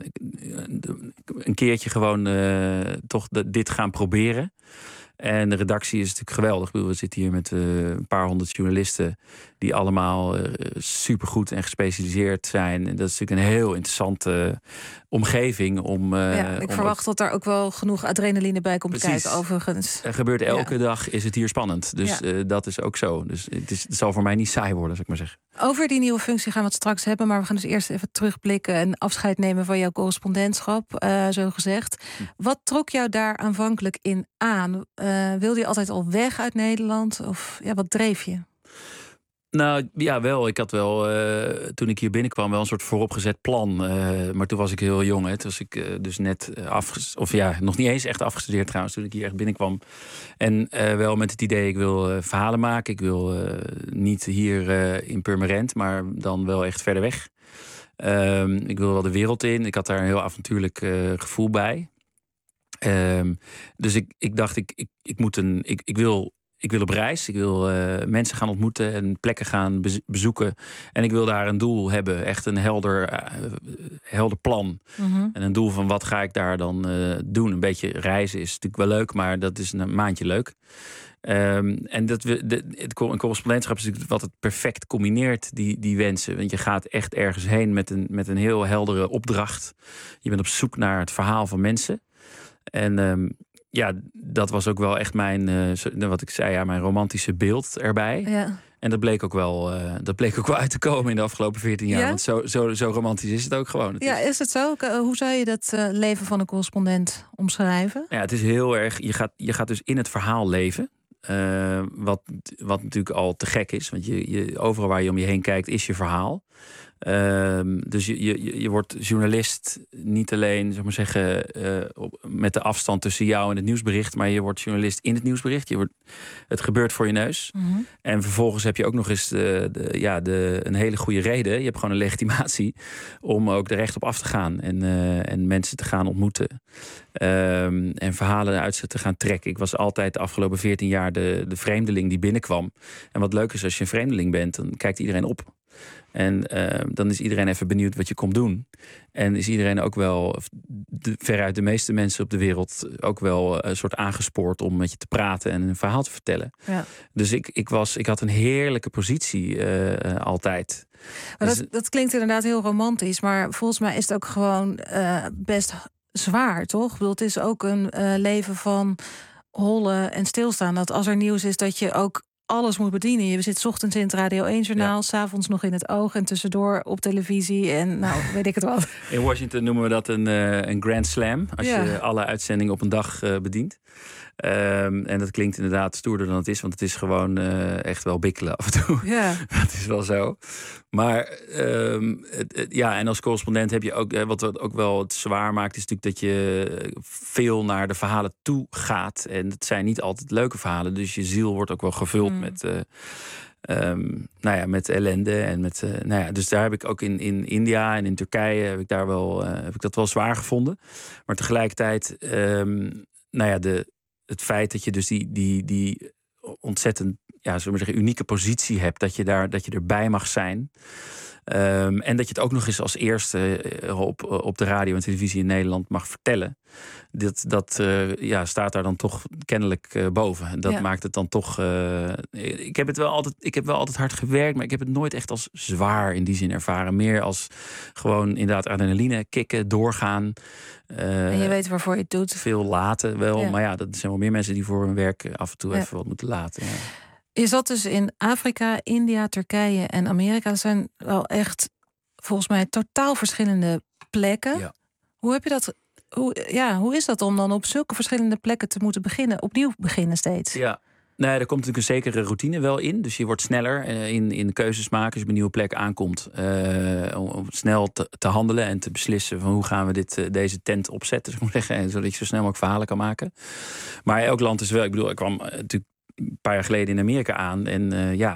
een keertje gewoon toch dit gaan proberen. En de redactie is natuurlijk geweldig. Ik bedoel, we zitten hier met een paar honderd journalisten... die allemaal supergoed en gespecialiseerd zijn. En dat is natuurlijk een heel interessante omgeving om... ik verwacht dat daar ook wel genoeg adrenaline bij komt kijken, overigens. Er gebeurt elke dag, is het hier spannend. Dus dat is ook zo. Dus het zal voor mij niet saai worden, zou ik maar zeggen. Over die nieuwe functie gaan we het straks hebben... maar we gaan dus eerst even terugblikken en afscheid nemen van jouw correspondentschap, zo gezegd. Wat trok jou daar aanvankelijk in aan? Wilde je altijd al weg uit Nederland? Of wat dreef je? Nou, ja, wel. Ik had wel, toen ik hier binnenkwam, wel een soort vooropgezet plan. Maar toen was ik heel jong. Toen was ik dus net nog niet eens echt afgestudeerd trouwens, toen ik hier echt binnenkwam. En wel met het idee, ik wil verhalen maken. Ik wil niet hier in Purmerend, maar dan wel echt verder weg. Ik wil wel de wereld in. Ik had daar een heel avontuurlijk gevoel bij. Dus ik dacht, ik wil op reis. Ik wil mensen gaan ontmoeten en plekken gaan bezoeken. En ik wil daar een doel hebben. Echt een helder plan. Mm-hmm. En een doel van wat ga ik daar dan doen. Een beetje reizen is natuurlijk wel leuk, maar dat is een maandje leuk. En het correspondentschap is natuurlijk wat het perfect combineert, die wensen. Want je gaat echt ergens heen met een heel heldere opdracht. Je bent op zoek naar het verhaal van mensen. En dat was ook wel echt wat ik zei, mijn romantische beeld erbij. Ja. En dat bleek ook wel uit te komen in de afgelopen 14 jaar. Ja? Want zo romantisch is het ook gewoon. Is het zo? Hoe zou je dat leven van een correspondent omschrijven? Ja, het is heel erg. Je gaat dus in het verhaal leven. Wat natuurlijk al te gek is. Want overal waar je om je heen kijkt is je verhaal. Dus je wordt journalist niet alleen, zeg maar zeggen, met de afstand tussen jou en het nieuwsbericht, maar je wordt journalist in het nieuwsbericht. Het gebeurt voor je neus. Mm-hmm. En vervolgens heb je ook nog eens een hele goede reden. Je hebt gewoon een legitimatie om ook er recht op af te gaan en mensen te gaan ontmoeten. En verhalen uit te gaan trekken. Ik was altijd de afgelopen 14 jaar de vreemdeling die binnenkwam. En wat leuk is, als je een vreemdeling bent, dan kijkt iedereen op. En dan is iedereen even benieuwd wat je komt doen. En is iedereen ook wel, veruit de meeste mensen op de wereld, ook wel een soort aangespoord om met je te praten en een verhaal te vertellen. Ja. Dus ik had een heerlijke positie altijd. Maar dus, dat klinkt inderdaad heel romantisch, maar volgens mij is het ook gewoon best zwaar, toch? Ik bedoel, het is ook een leven van hollen en stilstaan. Dat als er nieuws is, dat je ook alles moet bedienen. Je zit 's ochtends in het Radio 1-journaal, 's avonds nog in het Oog en tussendoor op televisie en weet ik het wat. In Washington noemen we dat een grand slam, als je alle uitzendingen op een dag bedient. En dat klinkt inderdaad stoerder dan het is, want het is gewoon echt wel bikkelen af en toe. Ja. Dat is wel zo. Maar en als correspondent heb je ook, wat ook wel het zwaar maakt, is natuurlijk dat je veel naar de verhalen toe gaat. En het zijn niet altijd leuke verhalen, dus je ziel wordt ook wel gevuld met ellende. En dus daar heb ik ook in India en in Turkije heb ik dat wel zwaar gevonden. Maar tegelijkertijd, het feit dat je dus die ontzettend, zullen we zeggen, unieke positie hebt, dat je erbij mag zijn. En dat je het ook nog eens als eerste op de radio en televisie in Nederland mag vertellen. Dat staat daar dan toch kennelijk boven. Dat maakt het dan toch. Ik heb wel altijd hard gewerkt, maar ik heb het nooit echt als zwaar in die zin ervaren. Meer als gewoon inderdaad adrenaline kicken, doorgaan. En je weet waarvoor je het doet. Veel laten wel, maar dat zijn wel meer mensen die voor hun werk af en toe even wat moeten laten. Ja. Je zat dus in Afrika, India, Turkije en Amerika. Dat zijn wel echt, volgens mij, totaal verschillende plekken. Ja. Hoe heb je dat? Hoe is dat om dan op zulke verschillende plekken te moeten opnieuw beginnen steeds? Ja. Nee, er komt natuurlijk een zekere routine wel in. Dus je wordt sneller in keuzes maken als je op een nieuwe plek aankomt. Om snel te handelen en te beslissen van hoe gaan we deze tent opzetten, zou ik maar zeggen, zodat je zo snel mogelijk verhalen kan maken. Maar elk land is wel. Ik bedoel, ik kwam natuurlijk een paar jaar geleden in Amerika aan. En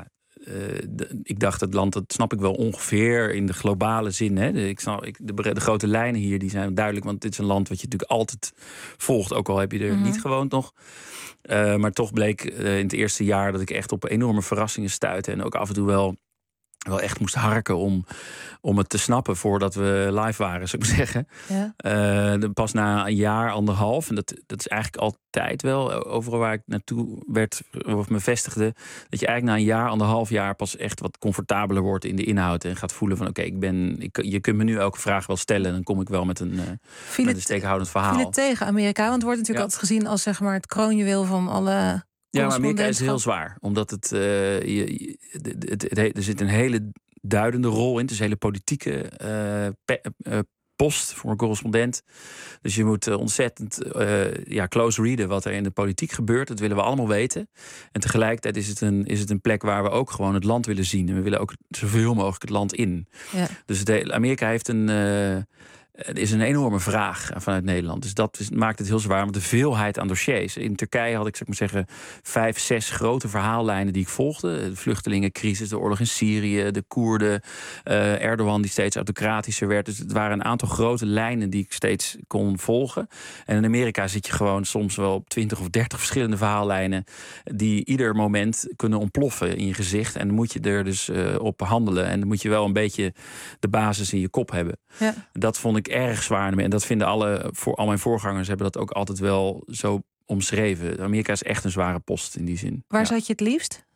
ik dacht, het land, dat snap ik wel ongeveer in de globale zin. Hè. De grote lijnen hier die zijn duidelijk. Want dit is een land wat je natuurlijk altijd volgt. Ook al heb je er niet gewoond nog. Maar toch bleek in het eerste jaar dat ik echt op enorme verrassingen stuitte. En ook af en toe wel echt moest harken om het te snappen voordat we live waren, zou ik maar zeggen. Ja. Pas na een jaar, anderhalf, en dat is eigenlijk altijd wel, overal waar ik naartoe werd of me vestigde, dat je eigenlijk na een jaar, anderhalf jaar pas echt wat comfortabeler wordt in de inhoud en gaat voelen van je kunt me nu elke vraag wel stellen en dan kom ik wel met een steekhoudend verhaal. Viel het tegen Amerika? Want het wordt natuurlijk altijd gezien als zeg maar het kroonjuweel van alle. Ja, maar Amerika is heel zwaar. Omdat er zit een hele duidende rol in. Het is een hele politieke post voor een correspondent. Dus je moet ontzettend close readen wat er in de politiek gebeurt. Dat willen we allemaal weten. En tegelijkertijd is het een plek waar we ook gewoon het land willen zien. En we willen ook zoveel mogelijk het land in. Ja. Dus Amerika heeft het is een enorme vraag vanuit Nederland. Dus dat maakt het heel zwaar. Want de veelheid aan dossiers. In Turkije had ik, zou ik maar zeggen, 5, 6 grote verhaallijnen die ik volgde. De vluchtelingencrisis, de oorlog in Syrië, de Koerden, Erdogan die steeds autocratischer werd. Dus het waren een aantal grote lijnen die ik steeds kon volgen. En in Amerika zit je gewoon soms wel op 20 of 30 verschillende verhaallijnen die ieder moment kunnen ontploffen in je gezicht. En dan moet je er dus op handelen. En dan moet je wel een beetje de basis in je kop hebben. Ja. Dat vond ik erg zwaar. En dat vinden al mijn voorgangers hebben dat ook altijd wel zo omschreven. Amerika is echt een zware post in die zin. Waar zat je het liefst?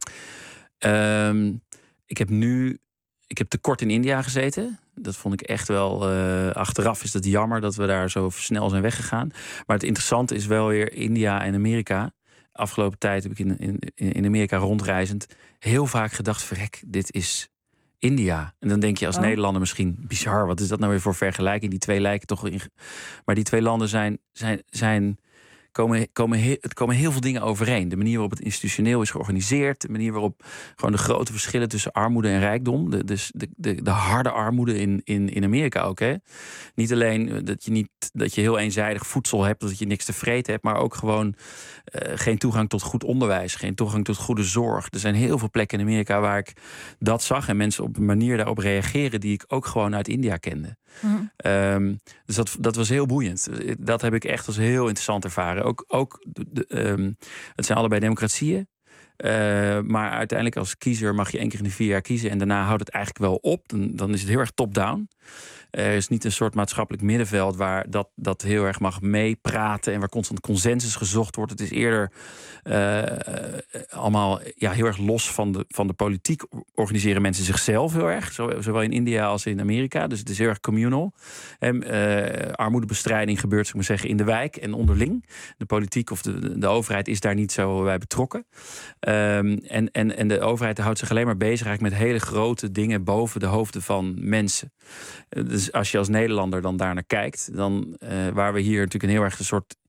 Ik heb te kort in India gezeten. Dat vond ik echt wel. Achteraf is het jammer dat we daar zo snel zijn weggegaan. Maar het interessante is wel weer India en Amerika. Afgelopen tijd heb ik in Amerika rondreizend heel vaak gedacht: verrek, dit is India. En dan denk je als Nederlander misschien bizar. Wat is dat nou weer voor vergelijking? Die twee lijken toch in. Maar die twee landen komen heel veel dingen overeen. De manier waarop het institutioneel is georganiseerd. De manier waarop gewoon de grote verschillen tussen armoede en rijkdom. De harde armoede in Amerika ook. Hè? Niet alleen dat je heel eenzijdig voedsel hebt. Dat je niks te vreten hebt. Maar ook gewoon geen toegang tot goed onderwijs. Geen toegang tot goede zorg. Er zijn heel veel plekken in Amerika waar ik dat zag. En mensen op een manier daarop reageren die ik ook gewoon uit India kende. Mm-hmm. Dus dat was heel boeiend. Dat heb ik echt als heel interessant ervaren. Het zijn allebei democratieën. Maar uiteindelijk als kiezer mag je 1 keer in de 4 jaar kiezen. En daarna houdt het eigenlijk wel op. Dan is het heel erg top-down. Er is niet een soort maatschappelijk middenveld waar dat heel erg mag meepraten en waar constant consensus gezocht wordt. Het is eerder allemaal heel erg los van de politiek. Organiseren mensen zichzelf heel erg, zowel in India als in Amerika. Dus het is heel erg communal. Armoedebestrijding gebeurt, zou ik maar zeggen, in de wijk en onderling. De politiek of de overheid is daar niet zo bij betrokken. En de overheid houdt zich alleen maar bezig eigenlijk met hele grote dingen boven de hoofden van mensen. Dus als je als Nederlander dan daarnaar kijkt, dan waar we hier natuurlijk een heel erg een soort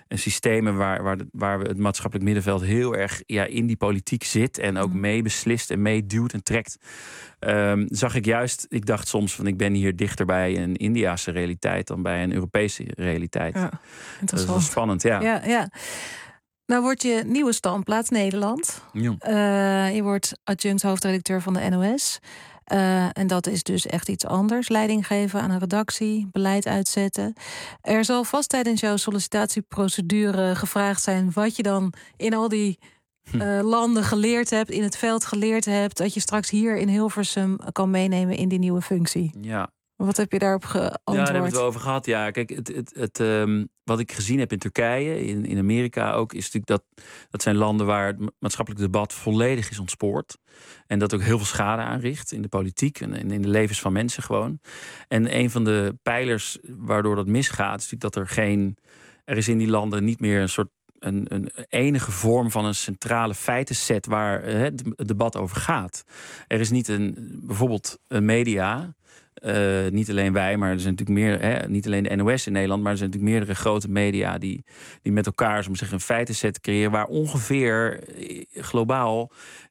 systemen waar we het maatschappelijk middenveld heel erg in die politiek zit en ook mee beslist en meeduwt en trekt. Zag ik juist, ik dacht soms van ik ben hier dichter bij een Indiase realiteit dan bij een Europese realiteit. Ja, dat is wel spannend, ja. Nou wordt je nieuwe standplaats Nederland. Ja. Je wordt adjunct hoofdredacteur van de NOS. En dat is dus echt iets anders. Leiding geven aan een redactie, beleid uitzetten. Er zal vast tijdens jouw sollicitatieprocedure gevraagd zijn wat je dan in al die landen geleerd hebt, in het veld geleerd hebt, dat je straks hier in Hilversum kan meenemen in die nieuwe functie. Ja. Wat heb je daarop geantwoord? Ja, daar hebben we het wel over gehad. Ja, kijk, wat ik gezien heb in Turkije, in Amerika ook, is natuurlijk dat zijn landen waar het maatschappelijk debat volledig is ontspoord. En dat ook heel veel schade aanricht in de politiek en in de levens van mensen gewoon. En een van de pijlers waardoor dat misgaat, is natuurlijk dat er is in die landen niet meer een soort een enige vorm van een centrale feitenset waar het debat over gaat. Er is niet bijvoorbeeld een media. Niet alleen wij, maar er zijn natuurlijk meer, niet alleen de NOS in Nederland, maar er zijn natuurlijk meerdere grote media die met elkaar een feitenset creëren waar ongeveer globaal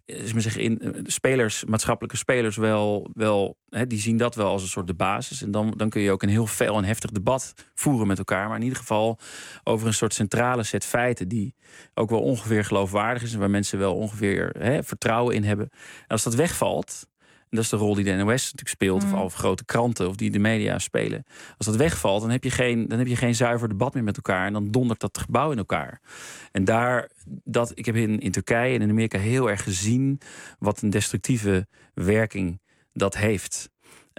maatschappelijke spelers wel die zien dat wel als een soort de basis. En dan kun je ook een heel fel en heftig debat voeren met elkaar, maar in ieder geval over een soort centrale set feiten die ook wel ongeveer geloofwaardig is en waar mensen wel ongeveer vertrouwen in hebben. En als dat wegvalt, en dat is de rol die de NOS natuurlijk speelt, of grote kranten, of die de media spelen. Als dat wegvalt, dan heb je geen zuiver debat meer met elkaar. En dan dondert dat gebouw in elkaar. En ik heb in Turkije en in Amerika heel erg gezien wat een destructieve werking dat heeft.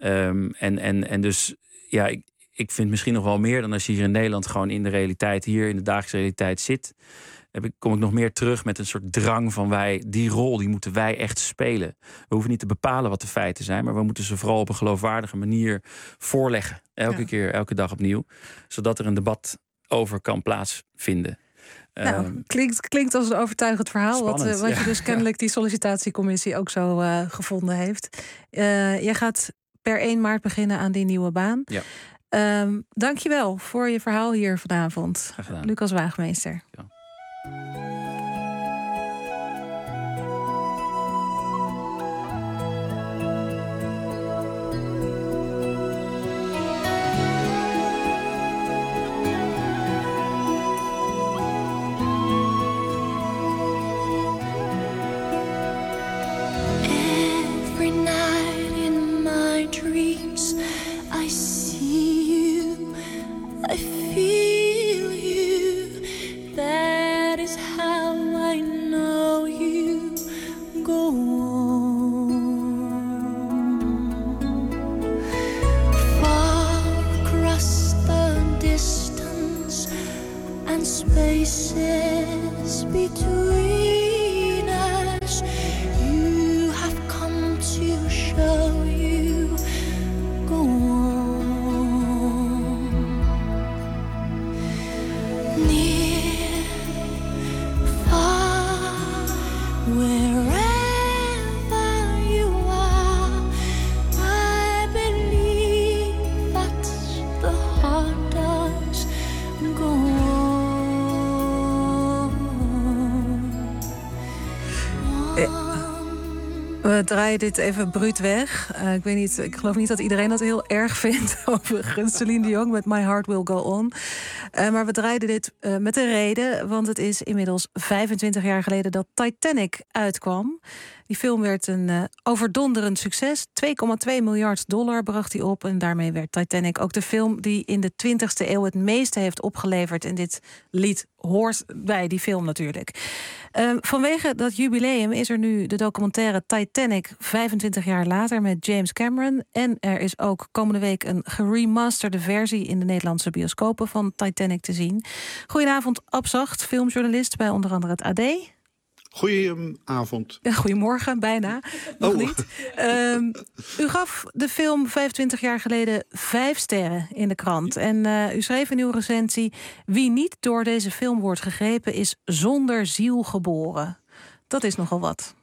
En dus, ja, ik vind misschien nog wel meer dan als je hier in Nederland gewoon in de realiteit, hier in de dagelijkse realiteit zit. Kom ik nog meer terug met een soort drang van die rol, die moeten wij echt spelen. We hoeven niet te bepalen wat de feiten zijn, maar we moeten ze vooral op een geloofwaardige manier voorleggen. Elke dag opnieuw. Zodat er een debat over kan plaatsvinden. Klinkt als een overtuigend verhaal. Wat je dus kennelijk die sollicitatiecommissie ook zo gevonden heeft. Jij gaat per 1 maart beginnen aan die nieuwe baan. Ja. Dankjewel voor je verhaal hier vanavond. Graag gedaan. Lucas Waagmeester. Ja. Every night in my dreams I see you, I feel you. That is how I know you. Go on. Far across the distance and spaces between us, you have come to show you. Go on. Near, far, wherever you are, I believe that the heart does go We draaien dit even bruut weg. Ik geloof niet dat iedereen dat heel erg vindt. Overigens, Celine Dion met My Heart Will Go On. Maar we draaiden dit met een reden. Want het is inmiddels 25 jaar geleden dat Titanic uitkwam. Die film werd een overdonderend succes. $2,2 miljard bracht hij op. En daarmee werd Titanic ook de film die in de 20e eeuw het meeste heeft opgeleverd. En dit lied hoort bij die film natuurlijk. Vanwege dat jubileum is er nu de documentaire Titanic 25 jaar later met James Cameron. En er is ook komende week een geremasterde versie in de Nederlandse bioscopen van Titanic te zien. Goedenavond, Ab Zacht, filmjournalist bij onder andere het AD. Goedenavond. Ja, goedemorgen, bijna. Nog niet. U gaf de film 25 jaar geleden 5 sterren in de krant. En u schreef in uw recensie: wie niet door deze film wordt gegrepen is zonder ziel geboren. Dat is nogal wat.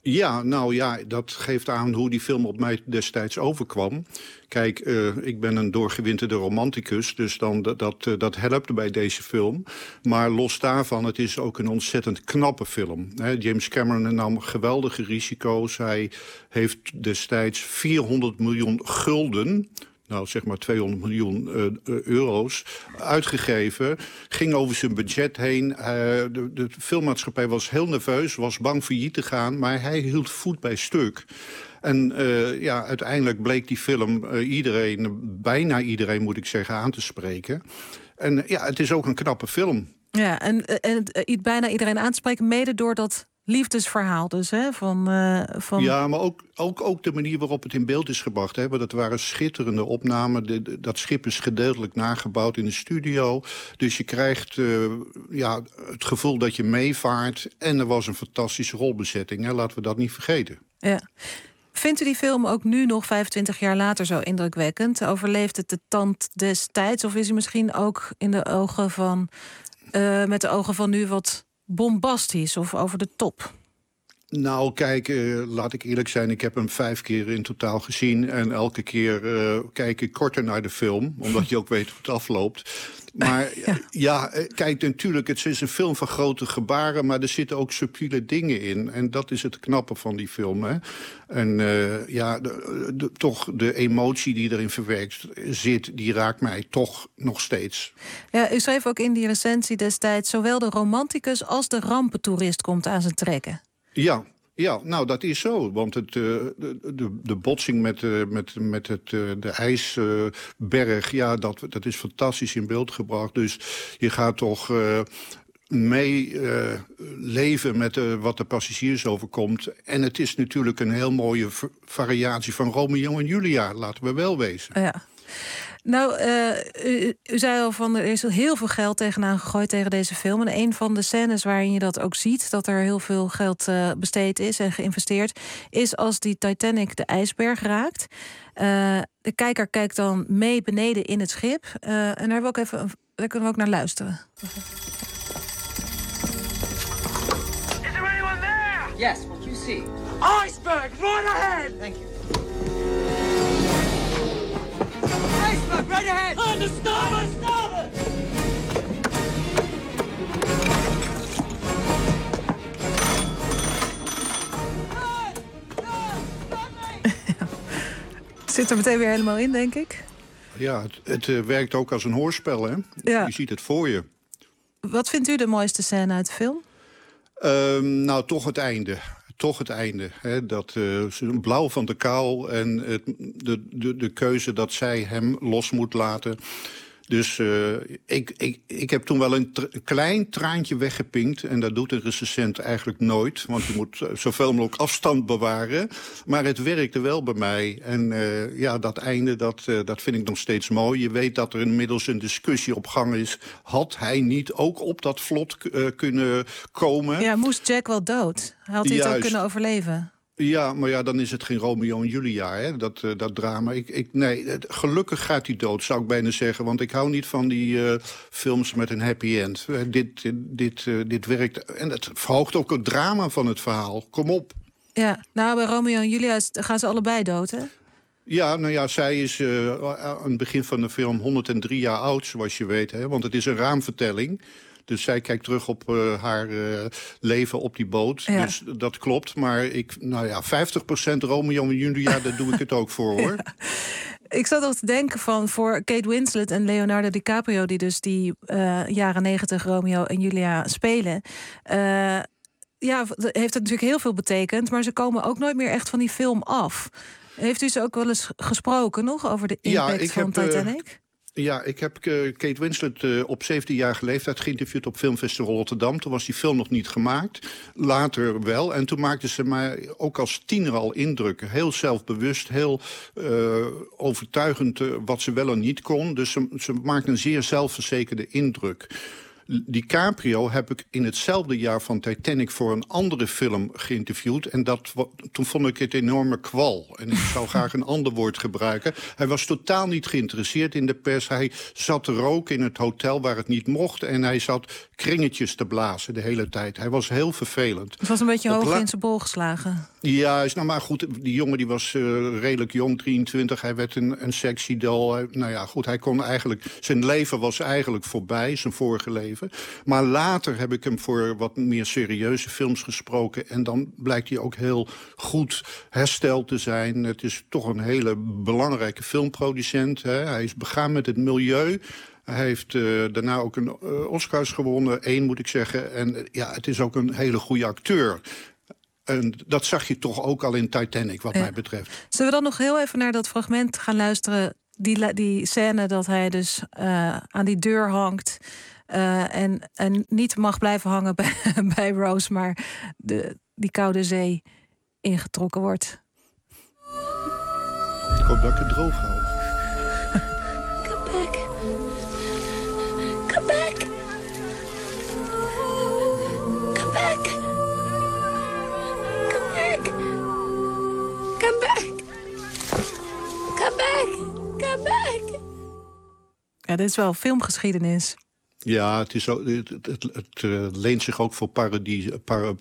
Ja, nou ja, dat geeft aan hoe die film op mij destijds overkwam. Kijk, ik ben een doorgewinterde romanticus, dus dat helpt bij deze film. Maar los daarvan, het is ook een ontzettend knappe film. James Cameron nam geweldige risico's. Hij heeft destijds 400 miljoen gulden... nou zeg maar 200 miljoen euro's, uitgegeven. Ging over zijn budget heen. De filmmaatschappij was heel nerveus, was bang failliet te gaan... maar hij hield voet bij stuk. En uiteindelijk bleek die film bijna iedereen moet ik zeggen, aan te spreken. En ja, het is ook een knappe film. Ja, en bijna iedereen aanspreken, mede door dat liefdesverhaal dus, hè? Van... Ja, maar ook de manier waarop het in beeld is gebracht. Hè? Dat waren schitterende opnamen. Dat schip is gedeeltelijk nagebouwd in de studio. Dus je krijgt het gevoel dat je meevaart. En er was een fantastische rolbezetting. Hè? Laten we dat niet vergeten. Ja. Vindt u die film ook nu nog 25 jaar later zo indrukwekkend? Overleeft het de tand destijds? Of is hij misschien ook in de ogen van... met de ogen van nu wat bombastisch of over de top? Nou, kijk, laat ik eerlijk zijn. Ik heb hem 5 keer in totaal gezien. En elke keer kijk ik korter naar de film. Omdat je ook weet hoe het afloopt. Maar kijk, natuurlijk, het is een film van grote gebaren... maar er zitten ook subtiele dingen in. En dat is het knappe van die film. Hè? En toch de emotie die erin verwerkt zit... die raakt mij toch nog steeds. Ja, u schreef ook in die recensie destijds... zowel de romanticus als de rampentoerist komt aan zijn trekken. Ja, nou, dat is zo. Want de botsing met de ijsberg... dat is fantastisch in beeld gebracht. Dus je gaat toch leven met wat de passagiers overkomt. En het is natuurlijk een heel mooie variatie van Romeo en Julia. Laten we wel wezen. Ja. Nou, u zei al van er is heel veel geld tegenaan gegooid tegen deze film. En een van de scènes waarin je dat ook ziet, dat er heel veel geld besteed is en geïnvesteerd, is als die Titanic de ijsberg raakt. De kijker kijkt dan mee beneden in het schip. En daar kunnen we ook naar luisteren. Is there anyone there? Yes, what you see? Iceberg, right ahead! Thank you. Iceberg, right ahead! On the starboard! Starboard! Zit er meteen weer helemaal in, denk ik. Ja, het werkt ook als een hoorspel, hè? Ja. Je ziet het voor je. Wat vindt u de mooiste scène uit de film? Nou, toch het einde. Toch het einde. Hè? Dat blauw van de kou en de keuze dat zij hem los moet laten. Dus ik heb toen wel een klein traantje weggepinkt. En dat doet een recensent eigenlijk nooit. Want je moet zoveel mogelijk afstand bewaren. Maar het werkte wel bij mij. En dat einde, dat vind ik nog steeds mooi. Je weet dat er inmiddels een discussie op gang is. Had hij niet ook op dat vlot kunnen komen? Ja, moest Jack wel dood? Had hij het ook kunnen overleven? Ja, maar ja, dan is het geen Romeo en Julia, hè? Dat drama. Gelukkig gaat hij dood, zou ik bijna zeggen. Want ik hou niet van die films met een happy end. Dit werkt. En het verhoogt ook het drama van het verhaal. Kom op. Ja, nou, bij Romeo en Julia gaan ze allebei dood, hè? Ja, nou ja, zij is aan het begin van de film 103 jaar oud, zoals je weet. Hè? Want het is een raamvertelling. Dus zij kijkt terug op haar leven op die boot. Ja. Dus dat klopt. Maar 50% Romeo en Julia, daar doe ik het ook voor, hoor. Ja. Ik zat ook te denken van voor Kate Winslet en Leonardo DiCaprio, die dus die jaren 90 Romeo en Julia spelen. Heeft het natuurlijk heel veel betekend. Maar ze komen ook nooit meer echt van die film af. Heeft u ze ook wel eens gesproken nog over de impact van Titanic? Ja, ik heb Kate Winslet op 17-jarige leeftijd geïnterviewd op Filmfestival Rotterdam. Toen was die film nog niet gemaakt. Later wel. En toen maakte ze mij ook als tiener al indrukken. Heel zelfbewust, heel overtuigend wat ze wel en niet kon. Dus ze maakte een zeer zelfverzekerde indruk. DiCaprio heb ik in hetzelfde jaar van Titanic voor een andere film geïnterviewd. En toen vond ik het enorme kwal. En ik zou graag een ander woord gebruiken. Hij was totaal niet geïnteresseerd in de pers. Hij zat te roken in het hotel waar het niet mocht. En hij zat kringetjes te blazen de hele tijd. Hij was heel vervelend. Het was een beetje hoog in zijn bol geslagen. Juist, nou maar goed, die jongen die was redelijk jong, 23. Hij werd een sexy doll. Nou ja, goed, hij kon eigenlijk... Zijn leven was eigenlijk voorbij, zijn vorige leven. Maar later heb ik hem voor wat meer serieuze films gesproken. En dan blijkt hij ook heel goed hersteld te zijn. Het is toch een hele belangrijke filmproducent. Hè. Hij is begaan met het milieu. Hij heeft daarna ook een Oscars gewonnen, 1 moet ik zeggen. En ja, het is ook een hele goede acteur. En dat zag je toch ook al in Titanic, wat mij betreft. Zullen we dan nog heel even naar dat fragment gaan luisteren? Die scène dat hij dus aan die deur hangt... en niet mag blijven hangen bij Rose... maar die koude zee ingetrokken wordt. Ik hoop dat ik het droog hou. Come back. Come back. Come back. Come back. Come back. Come back. Come back. Ja, dit is wel filmgeschiedenis. Ja, het leent zich ook voor parodie.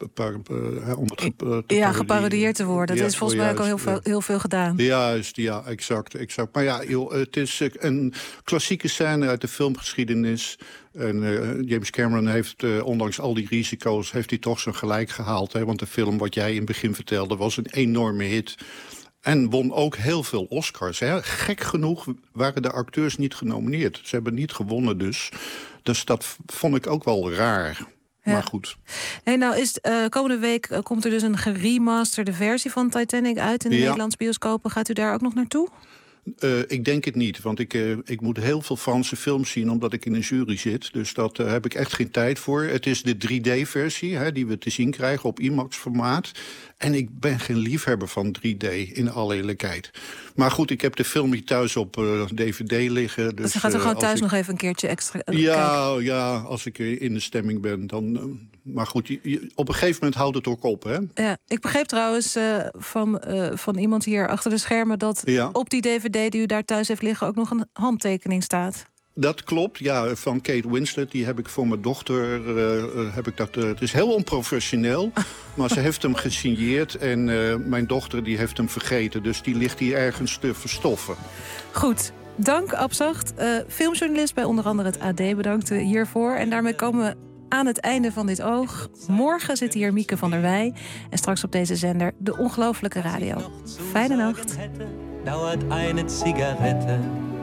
Geparodieerd te worden. Dat is volgens mij ook al heel veel gedaan. Juist, ja, exact. Maar ja, joh, het is een klassieke scène uit de filmgeschiedenis. En James Cameron heeft, ondanks al die risico's... heeft hij toch zijn gelijk gehaald. Hè? Want de film, wat jij in het begin vertelde, was een enorme hit... En won ook heel veel Oscars. Hè. Gek genoeg waren de acteurs niet genomineerd. Ze hebben niet gewonnen dus. Dus dat vond ik ook wel raar. Ja. Maar goed. Hey, nou komende week komt er dus een geremasterde versie van Titanic uit... in de Nederlandse bioscopen. Gaat u daar ook nog naartoe? Ik denk het niet, want ik moet heel veel Franse films zien... omdat ik in een jury zit, dus daar heb ik echt geen tijd voor. Het is de 3D-versie die we te zien krijgen op IMAX-formaat. En ik ben geen liefhebber van 3D, in alle eerlijkheid. Maar goed, ik heb de film hier thuis op DVD liggen. Dus gaat er gewoon thuis nog even een keertje extra kijken? Ja, als ik in de stemming ben, dan... maar goed, op een gegeven moment houdt het ook op, hè? Ja, ik begreep trouwens van iemand hier achter de schermen... dat op die DVD die u daar thuis heeft liggen... ook nog een handtekening staat. Dat klopt, ja, van Kate Winslet. Die heb ik voor mijn dochter. Het is heel onprofessioneel, maar ze heeft hem gesigneerd. En mijn dochter die heeft hem vergeten. Dus die ligt hier ergens te verstoffen. Goed, dank Abzacht. Filmjournalist bij onder andere het AD, bedankt hiervoor. En daarmee komen we aan het einde van dit oog. Morgen zit hier Mieke van der Wij. En straks op deze zender de Ongelooflijke Radio. Fijne nacht. Dauert eine Zigarette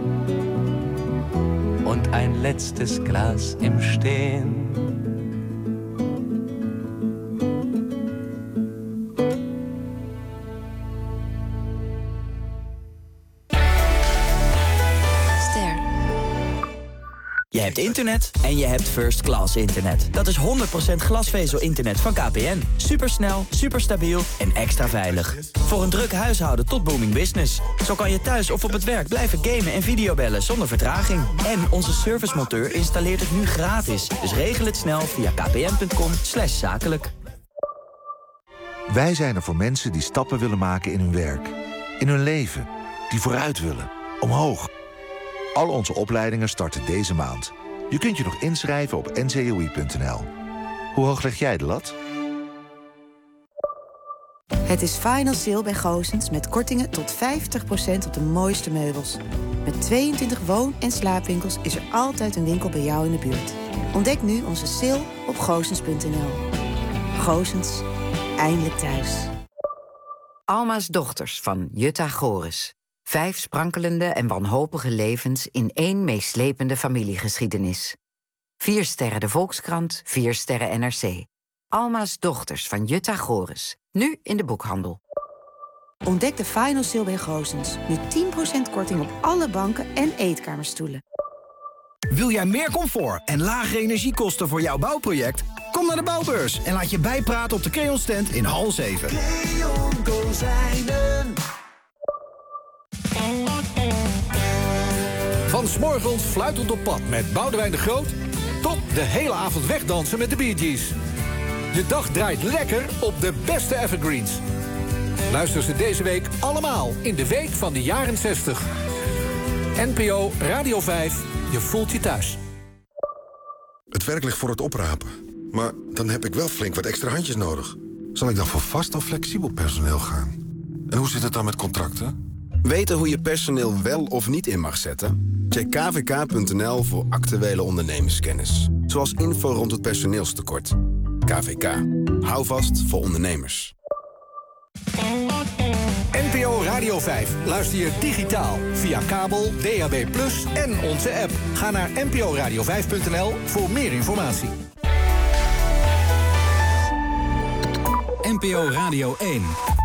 und ein letztes Glas im Stehen. Je hebt internet en je hebt first class internet. Dat is 100% glasvezel-internet van KPN. Supersnel, superstabiel en extra veilig. Voor een druk huishouden tot booming business. Zo kan je thuis of op het werk blijven gamen en videobellen zonder vertraging. En onze servicemonteur installeert het nu gratis. Dus regel het snel via kpn.com/zakelijk. Wij zijn er voor mensen die stappen willen maken in hun werk. In hun leven. Die vooruit willen. Omhoog. Al onze opleidingen starten deze maand. Je kunt je nog inschrijven op ncoi.nl. Hoe hoog leg jij de lat? Het is Final Sale bij Goossens met kortingen tot 50% op de mooiste meubels. Met 22 woon- en slaapwinkels is er altijd een winkel bij jou in de buurt. Ontdek nu onze sale op goossens.nl. Goossens, eindelijk thuis. Alma's dochters van Jutta Goris. 5 sprankelende en wanhopige levens in 1 meeslepende familiegeschiedenis. 4 sterren de Volkskrant, 4 sterren NRC. Alma's dochters van Jutta Goris. Nu in de boekhandel. Ontdek de Final Sale bij Goossens. Nu 10% korting op alle banken en eetkamerstoelen. Wil jij meer comfort en lagere energiekosten voor jouw bouwproject? Kom naar de Bouwbeurs en laat je bijpraten op de Creon stand in hal 7. Creon Kozijnen. Van 's morgens fluitend op pad met Boudewijn de Groot tot de hele avond wegdansen met de Bee Gees. Je dag draait lekker op de beste evergreens. Luister ze deze week allemaal in de week van de jaren 60. NPO Radio 5, je voelt je thuis. Het werk ligt voor het oprapen. Maar dan heb ik wel flink wat extra handjes nodig. Zal ik dan voor vast of flexibel personeel gaan? En hoe zit het dan met contracten? Weten hoe je personeel wel of niet in mag zetten? Check kvk.nl voor actuele ondernemerskennis. Zoals info rond het personeelstekort. KVK. Hou vast voor ondernemers. NPO Radio 5. Luister je digitaal via kabel, DAB+ en onze app. Ga naar nporadio5.nl voor meer informatie. NPO Radio 1.